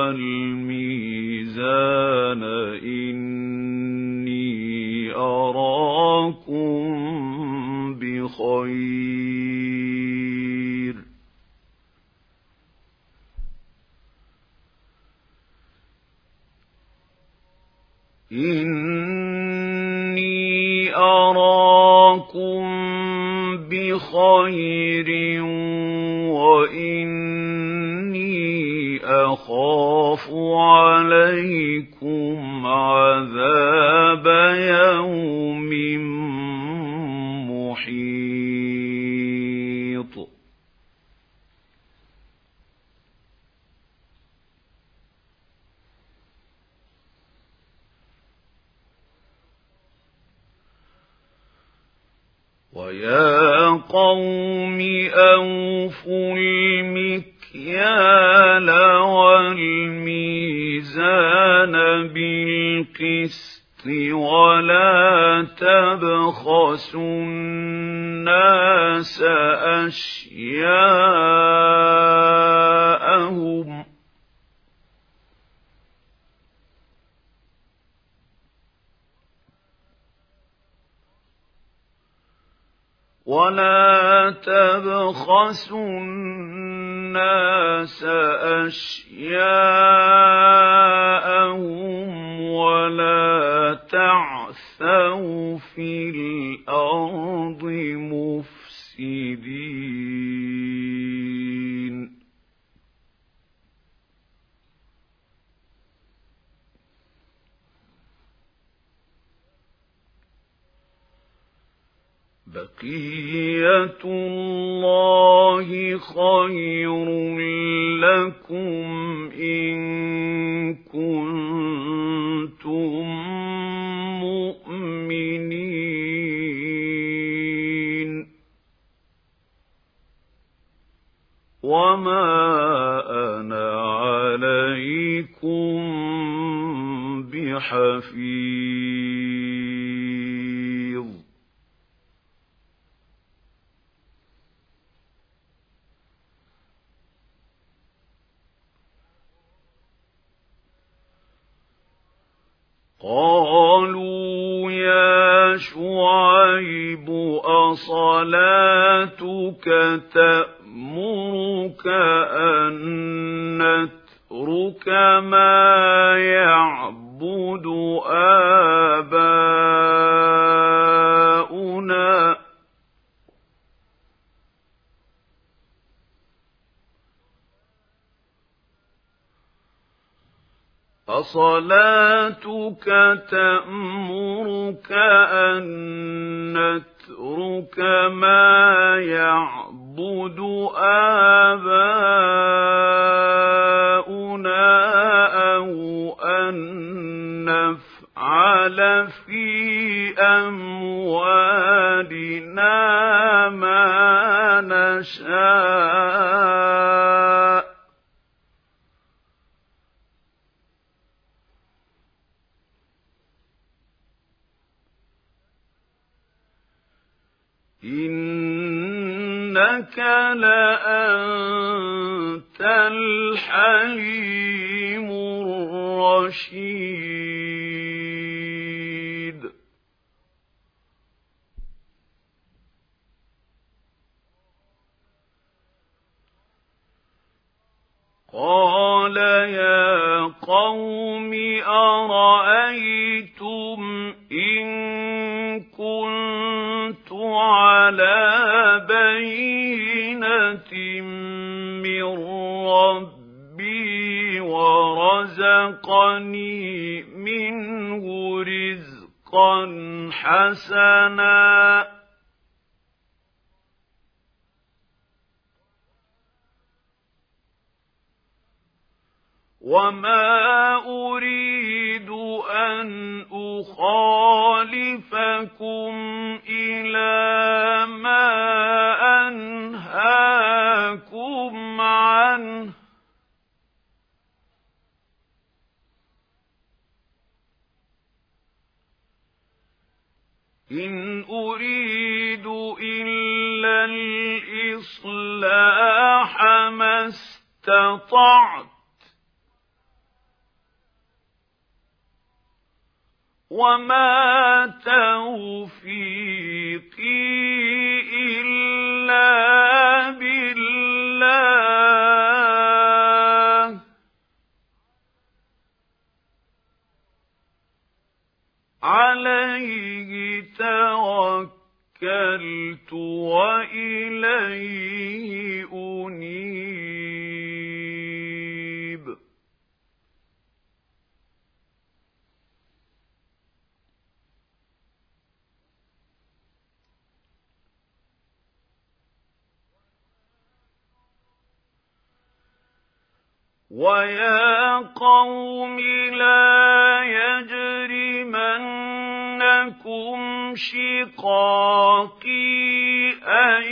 والميزان إني أراكم بخير إني أراكم بخير وإني أخاف عليكم عذاب يوم محيط ويا قوم أوفوا المكيال والميزان بالقسط ولا تبخسوا الناس أشياءهم ولا تبخسوا الناس أشياءهم ولا تعثوا في الأرض مفسدين بقية الله خير لكم إن كنتم مؤمنين وما أنا عليكم بحفيظ قالوا يا شعيب أصلاتك تأمرك أن نترك ما يعبد آباؤنا أصلاتك تأمرك أن نترك ما يعبد آباؤنا أو أن نفعل في أموالنا ما نشاء إِنَّكَ لَأَنتَ الْحَلِيمُ الرَّشِيدُ قَالَ يَا قَوْمِ أَرَأَيْتُمْ إِن كُنتُ عَلَىٰ بَيِّنَةٍ مِّن رَّبِّي وَرَزَقَنِي مِنْهُ رِزْقًا حَسَنًا وَمَا أُرِيدُ أَنْ أُخَالِفَكُمْ إِلَىٰ مَا أَنْهَاكُمْ عَنْهُ ۚ إِنْ أُرِيدُ إِلَّا الْإِصْلَاحَ مَا اسْتَطَعْتُ ۚ وَمَا تَوْفِيقِي إِلَّا بِاللَّهِ ۚ عَلَيْهِ تَوَكَّلْتُ وَإِلَيْهِ أُنِيبُ وَيَا قَوْمِ لَا يَجْرِمَنَّكُمْ شِقَاقِي أَن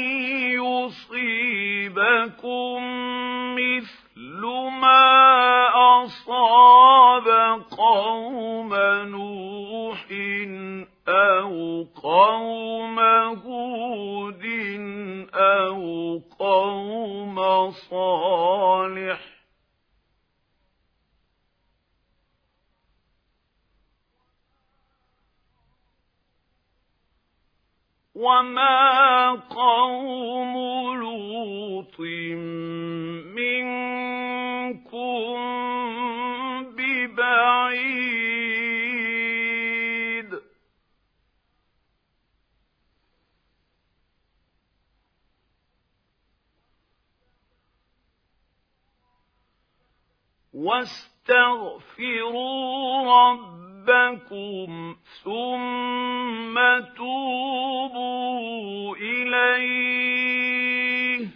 يُصِيبَكُم مِّثْلُ مَا أَصَابَ قَوْمَ نُوحٍ أَوْ قَوْمَ هُودٍ أَوْ قَوْمَ صَالِحٍ ۚ وَمَا قَوْمُ لُوطٍ مِّنكُم بِبَعِيدٍ وَاسْتَغْفِرُوا رَبَّكُمْ ثُمَّ تُوبُوا إِلَيْهِ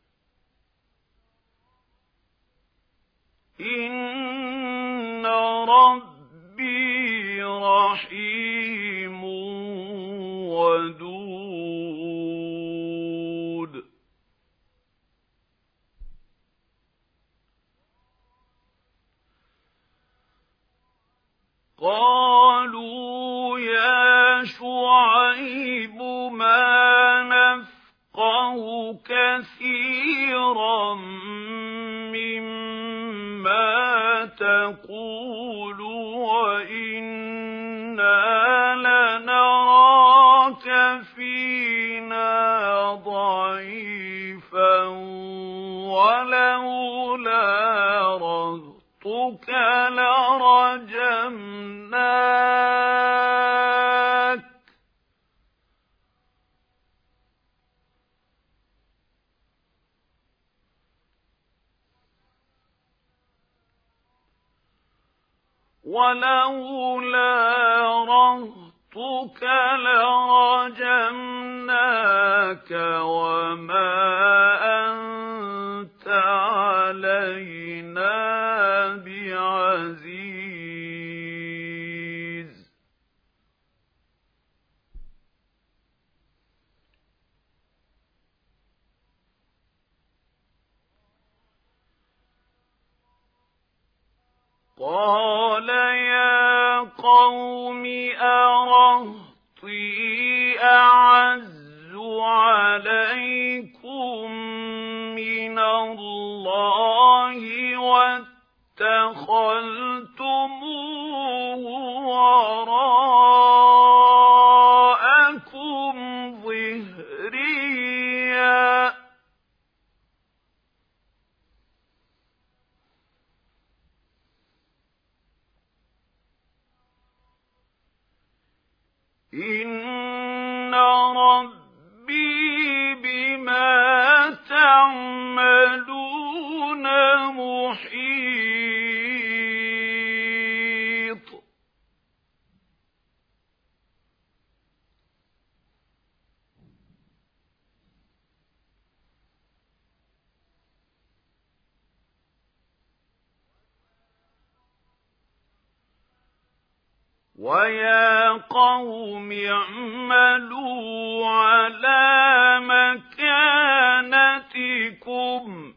إِنَّ رَبِّي رَحِيمٌ وَدُودٌ قَالُوا يَا شُعَيْبُ مَا نَفْقَهُ كَثِيرًا مِّمَّا تَقُولُ وَإِنَّا لَنَرَاكَ فِينَا ضَعِيفًا وَلَوْلَا رَهْطُكَ لَرَجَمْنَاكَ ۖ وَمَا أَنتَ عَلَيْنَا بِعَزِيزٍ قَالَ يَا قَوْمِ أَرَهْطِي أَعَزُّ إِنَّ رَبِّي بِمَا تَعْمَلُونَ مُحِيطٌ وَيَا قَوْمِ اعْمَلُوا عَلَىٰ مَكَانَتِكُمْ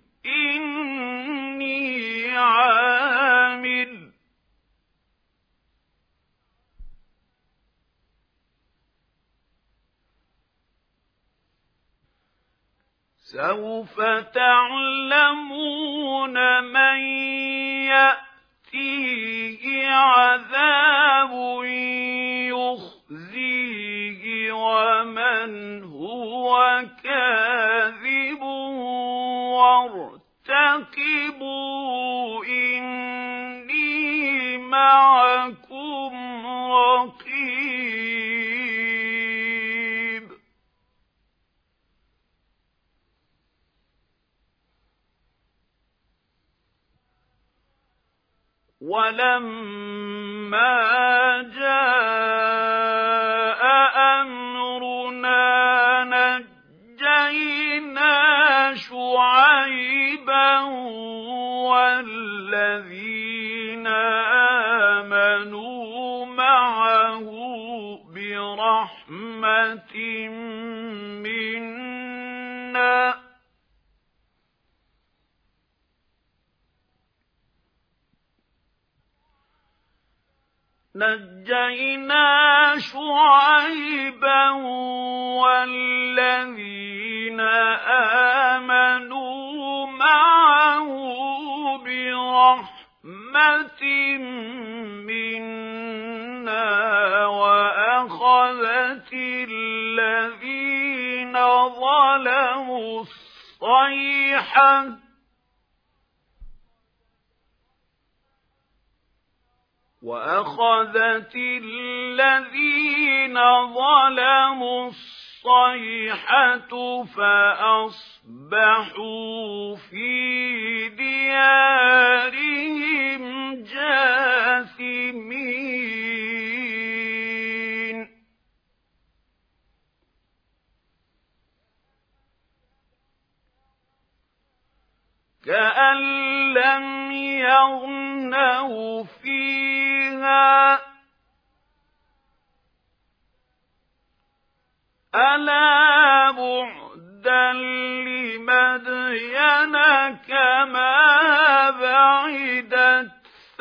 إِنِّي عَامِلٌ ۖ سَوْفَ تَعْلَمُونَ مَن يَأْتِيهِ عَذَابٌ يُخْزِيهِ وَمَنْ هُوَ كَاذِبٌ وَارْتَقِبُوا إِنِّي مَعَكُمْ رَقِيبٌ وَلَمَّا جَاءَ أَمْرُنَا نَجَّيْنَا شُعَيْبًا وَالَّذِينَ آمَنُوا مَعَهُ بِرَحْمَةٍ مِّنَّا نَجَّيْنَا شُعَيْبًا وَالَّذِينَ آمَنُوا مَعَهُ بِرَحْمَةٍ مِّنَّا وَأَخَذَتِ الَّذِينَ ظَلَمُوا الصَّيْحَةُ فَأَصْبَحُوا فِي دِيَارِهِمْ جَاثِمِينَ كَأَن لَّمْ يَغْنَوْا فِيهَا ۗ أَلَا بُعْدًا لِّمَدْيَنَ كَمَا بَعِدَتْ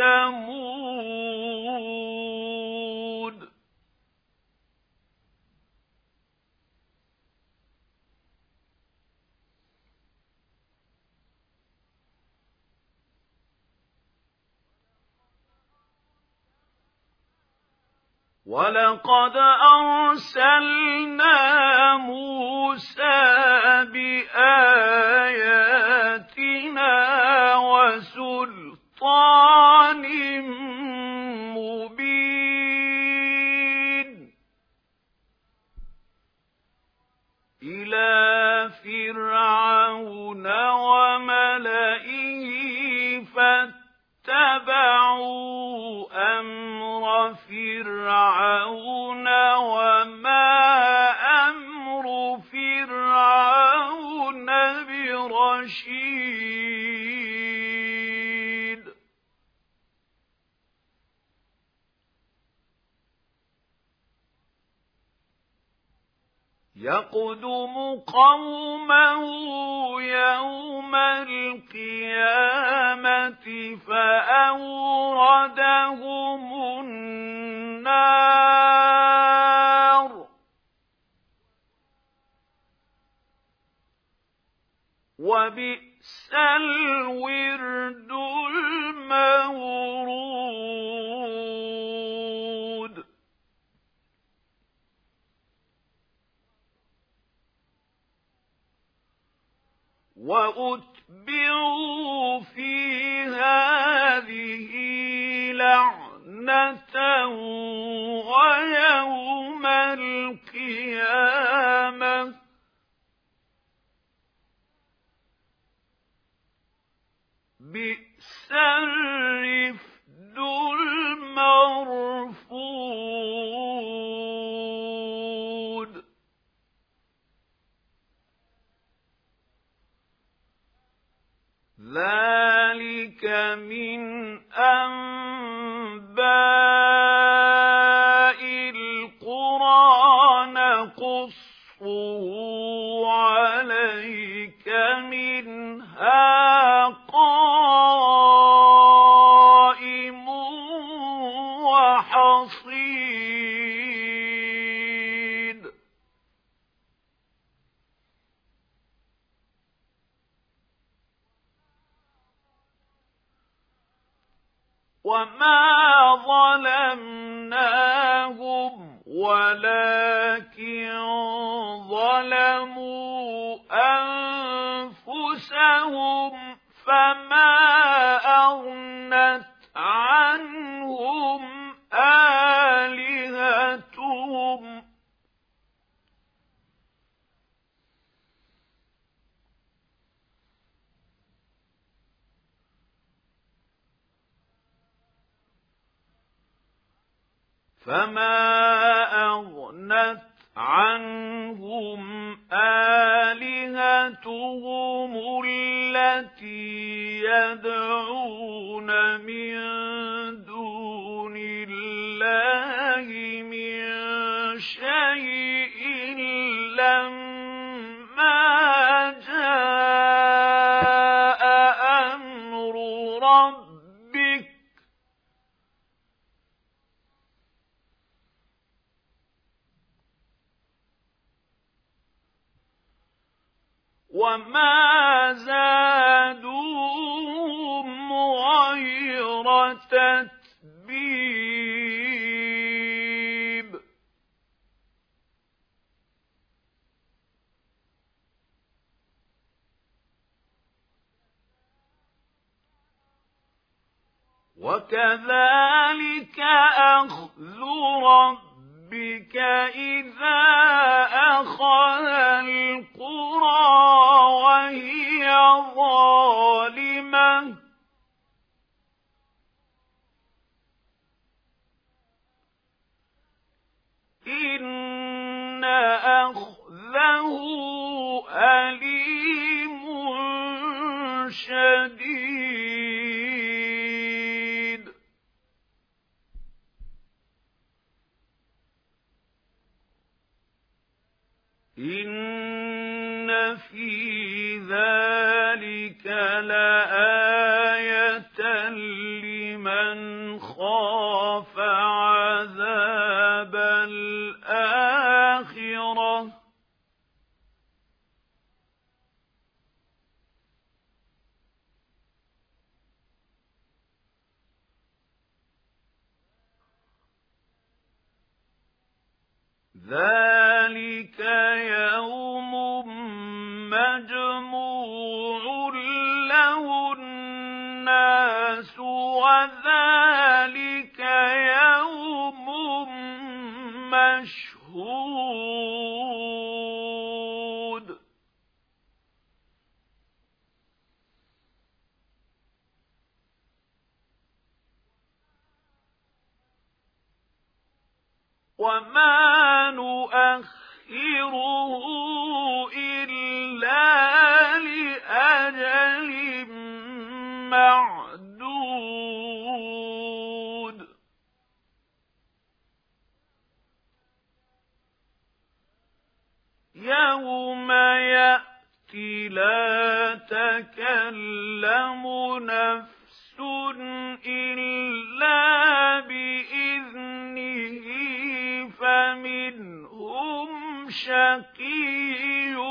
ثَمُودُ وَلَقَدْ أَرْسَلْنَا مُوسَىٰ بِآيَاتِنَا وَسُلْطَانٍ مُّبِينٍ إِلَىٰ فِرْعَوْنَ وَمَلَئِهِ فَاتَّبَعُوا أَمْرَ فِرْعَوْنَ وَمَا أَمْرُ فِرْعَوْنَ بِرَشِيدٍ يَقْدُمُ قَوْمَهُ يَوْمَ الْقِيَامَةِ فَأَوْرَدَهُمُ النَّارَ وَبِئْسَ الْوِرْدُ الْمَوْرُودُ وَأُتْبِعُوا فِي هَٰذِهِ لَعْنَةً وَيَوْمَ القيامة بئس الرفد المرفود ذلك من أنباء القرى نقصه عليك منها قائم وحصيد وما ظلمناهم ولكن ظلموا أنفسهم فما أغنت عنهم آلهتهم التي يدعون من دون الله من شيء لما جاء أمر ربك وما زادوهم غير تتبيب وكذلك أخذ ربك إذا أخذ القرى وهي ظالمة إن أخذه أليم شديد إن في ذلك لآية لمن خاف عذاب الآخرة ذلك يوم مجموع له الناس وذلك يوم مشهود وما نؤخره إلا لأجل معدود يوم يأتي لا تكلم نفس إلا بإذنه فمنهم شقي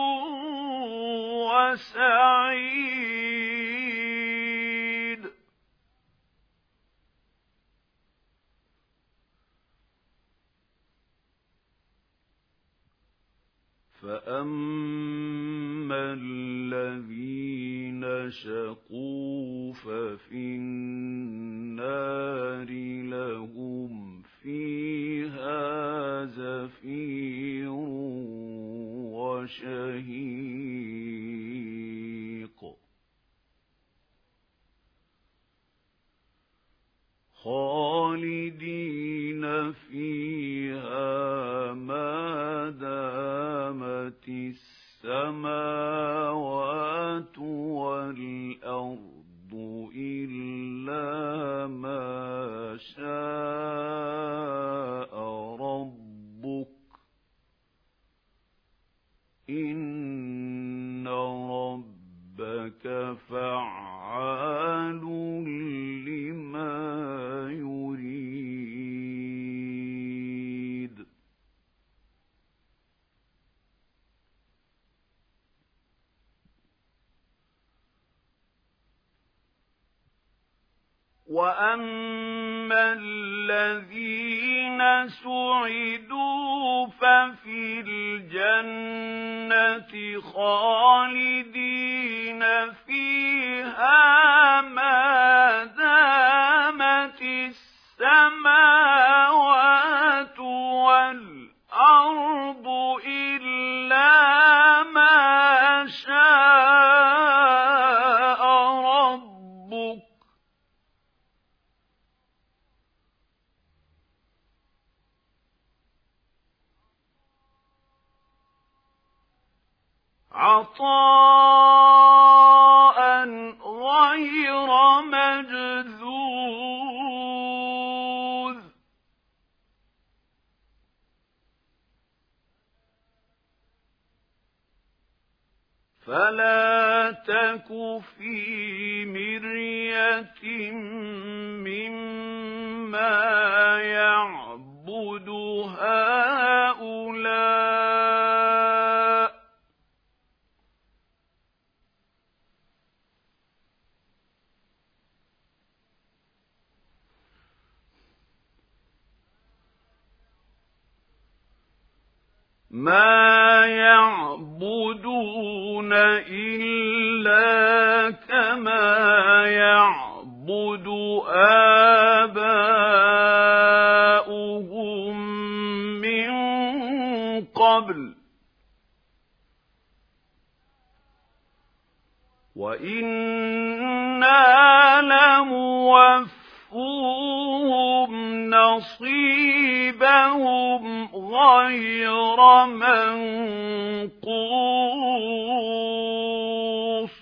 وسعيد فأما الذين شقوا ففي النار لهم فيها زفير وشهيق خالدين فيها ما دامت السماوات والأرض إلا ما شاء ربك إن ربك فعال لما يريد. وَأَمَّا الَّذِينَ سُعِدُوا فَفِي الْجَنَّةِ خَالِدِينَ فِيهَا مَا دَامَتِ السَّمَاوَاتُ وَالْأَرْضُ إِلَّا مَا شَاءَ رَبُّكَ عَطَاءً غَيْرَ مَجْذُوذٍ. فَلَا تَكُ فِي مِرْيَةٍ مِّمَّا يَعْبُدُ هَٰؤُلَاءِ ۚ مَا يَعْبُدُونَ إِلَّا كَمَا يَعْبُدُ آبَاؤُهُم مِّن قَبْلُ ۚ وَإِنَّا لَمُوَفُّوهُمْ نَصِيبَهُمْ غَيْرَ مَنقُوصٍ.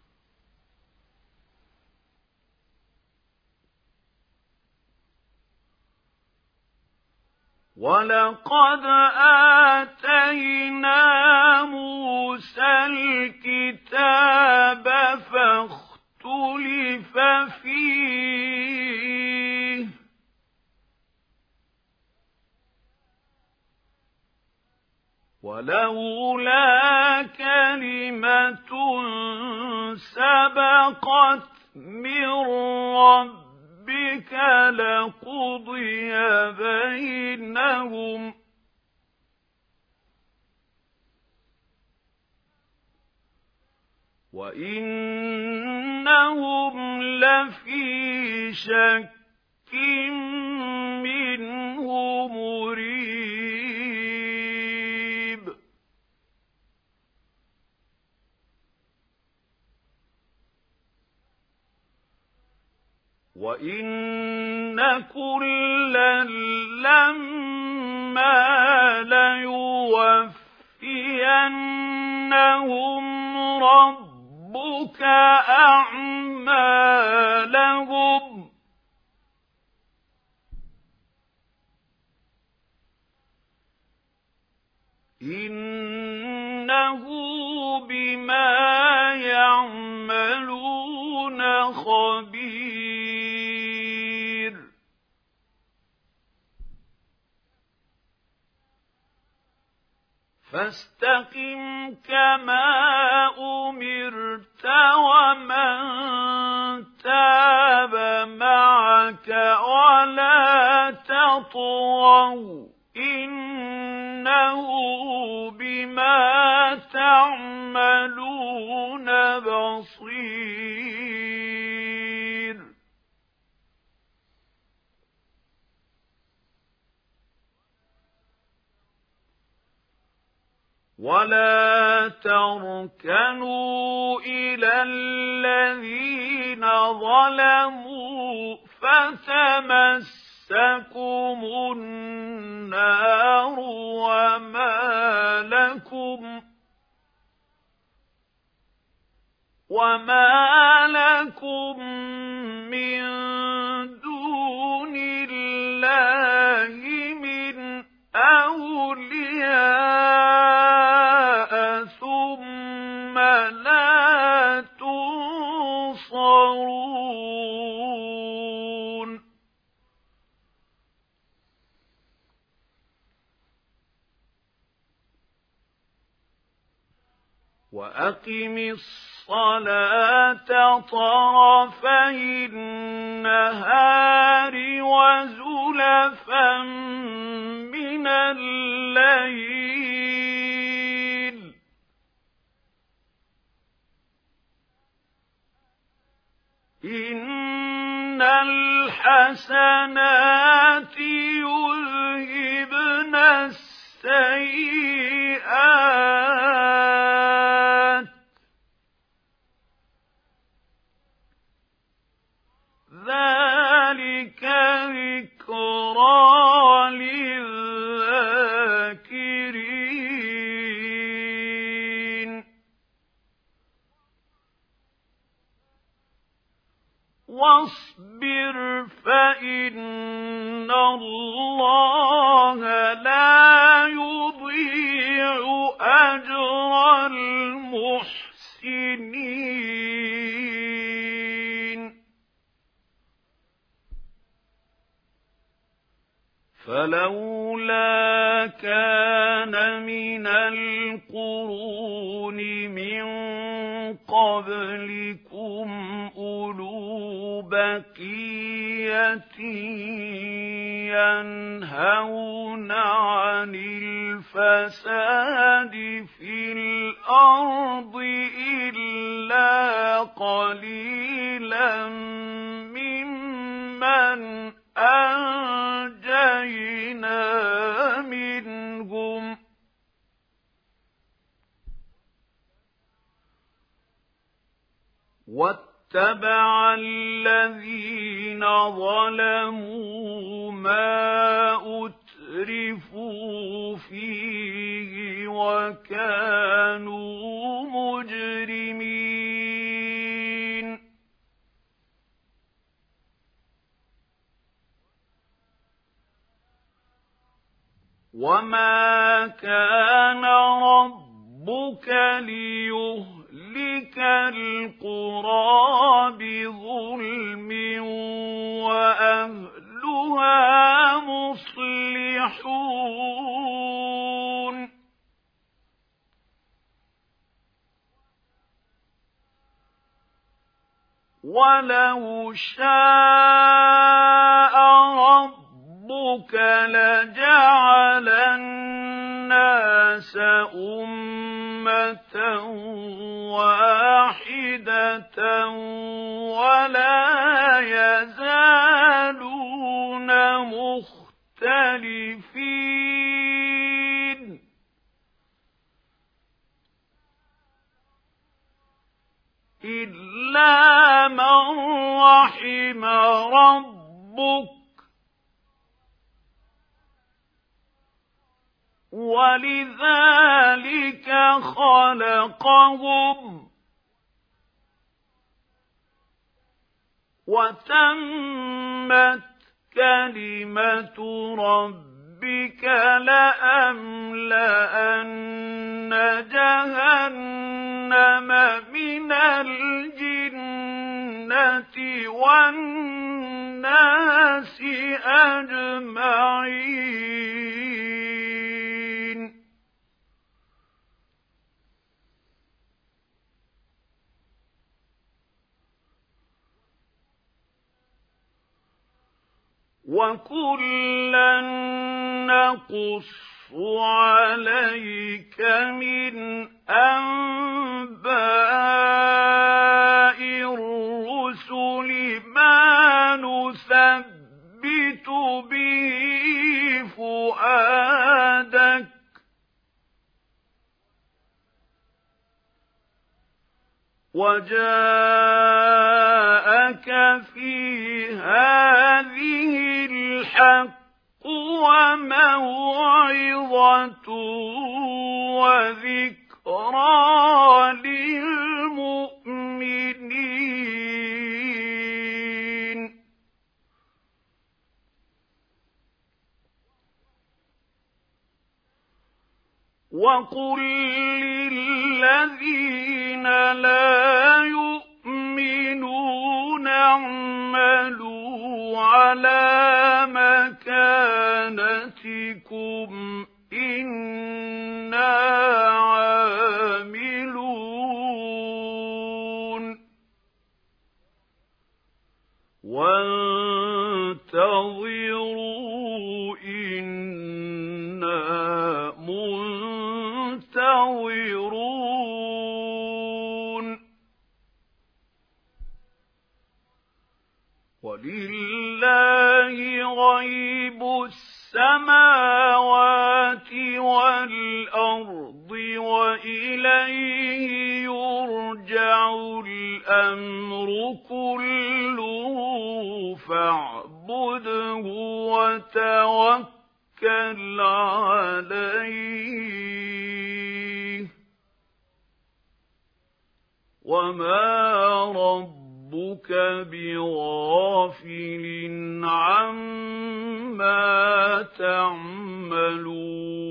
وَلَقَدْ آتَيْنَا مُوسَى الْكِتَابَ فَاخْتُلِفَ فِيهِ ۚ وَلَوْلَا كَلِمَةٌ سَبَقَتْ مِن رَّبِّكَ لَقُضِيَ بَيْنَهُمْ ۚ وَإِنَّهُمْ لَفِي شَكٍّ مِّنْهُ مُرِيبٍ. وَإِنَّ كُلًّا لَّمَّا لَيُوَفِّيَنَّهُمْ رَبُّكَ أَعْمَالَهُمْ ۚ إِنَّهُ بِمَا يَعْمَلُونَ خَبِيرٌ. فَاسْتَقِمْ كَمَا أُمِرْتَ وَمَن تَابَ مَعَكَ وَلَا تَطْغَوْا ۚ إِنَّهُ بِمَا تَعْمَلُونَ بَصِيرٌ. ولا تركنوا إلى الذين ظلموا فتمسكم النار وما لكم من دون الله من أولياء ثم لا تنصرون وأقم الصلاة طرفي النهار وزلفا من الليل إن الحسنات يذهبن السيئات ذلك ذكرى للذاكرين واصبر فإن الله لا يضيع أجر المحسنين فلولا كان من القرون من قبلكم أولو بقية ينهون عن الفساد في الأرض إلا قليلا ممن أنجينا منهم واتبع الذين ظلموا ما أترفوا فيه وكانوا مجرمين وما كان ربك ليهلك القرى بظلم وأهلها مصلحون ولو شاء ربك لجعل الناس أمة واحدة ولا يزالون مختلفين إلا من رحم ربك ولذلك خلقهم وتمت كلمة ربك لأملأن جهنم من الجنة والناس أجمعين وكلا نقص عليك من أنباء الرسل ما نثبت به فؤادك وجاءك في هذه الحق وموعظة وذكرى للمؤمنين وقل للذين لا يؤمنون اعملوا على مكانتكم إنا عاملون وانتظروا إنا منتظرون ولله غيب السماوات والأرض وإليه يرجع الأمر كله فاعبده وتوكل عليه وما ربك بغافل عما تعملون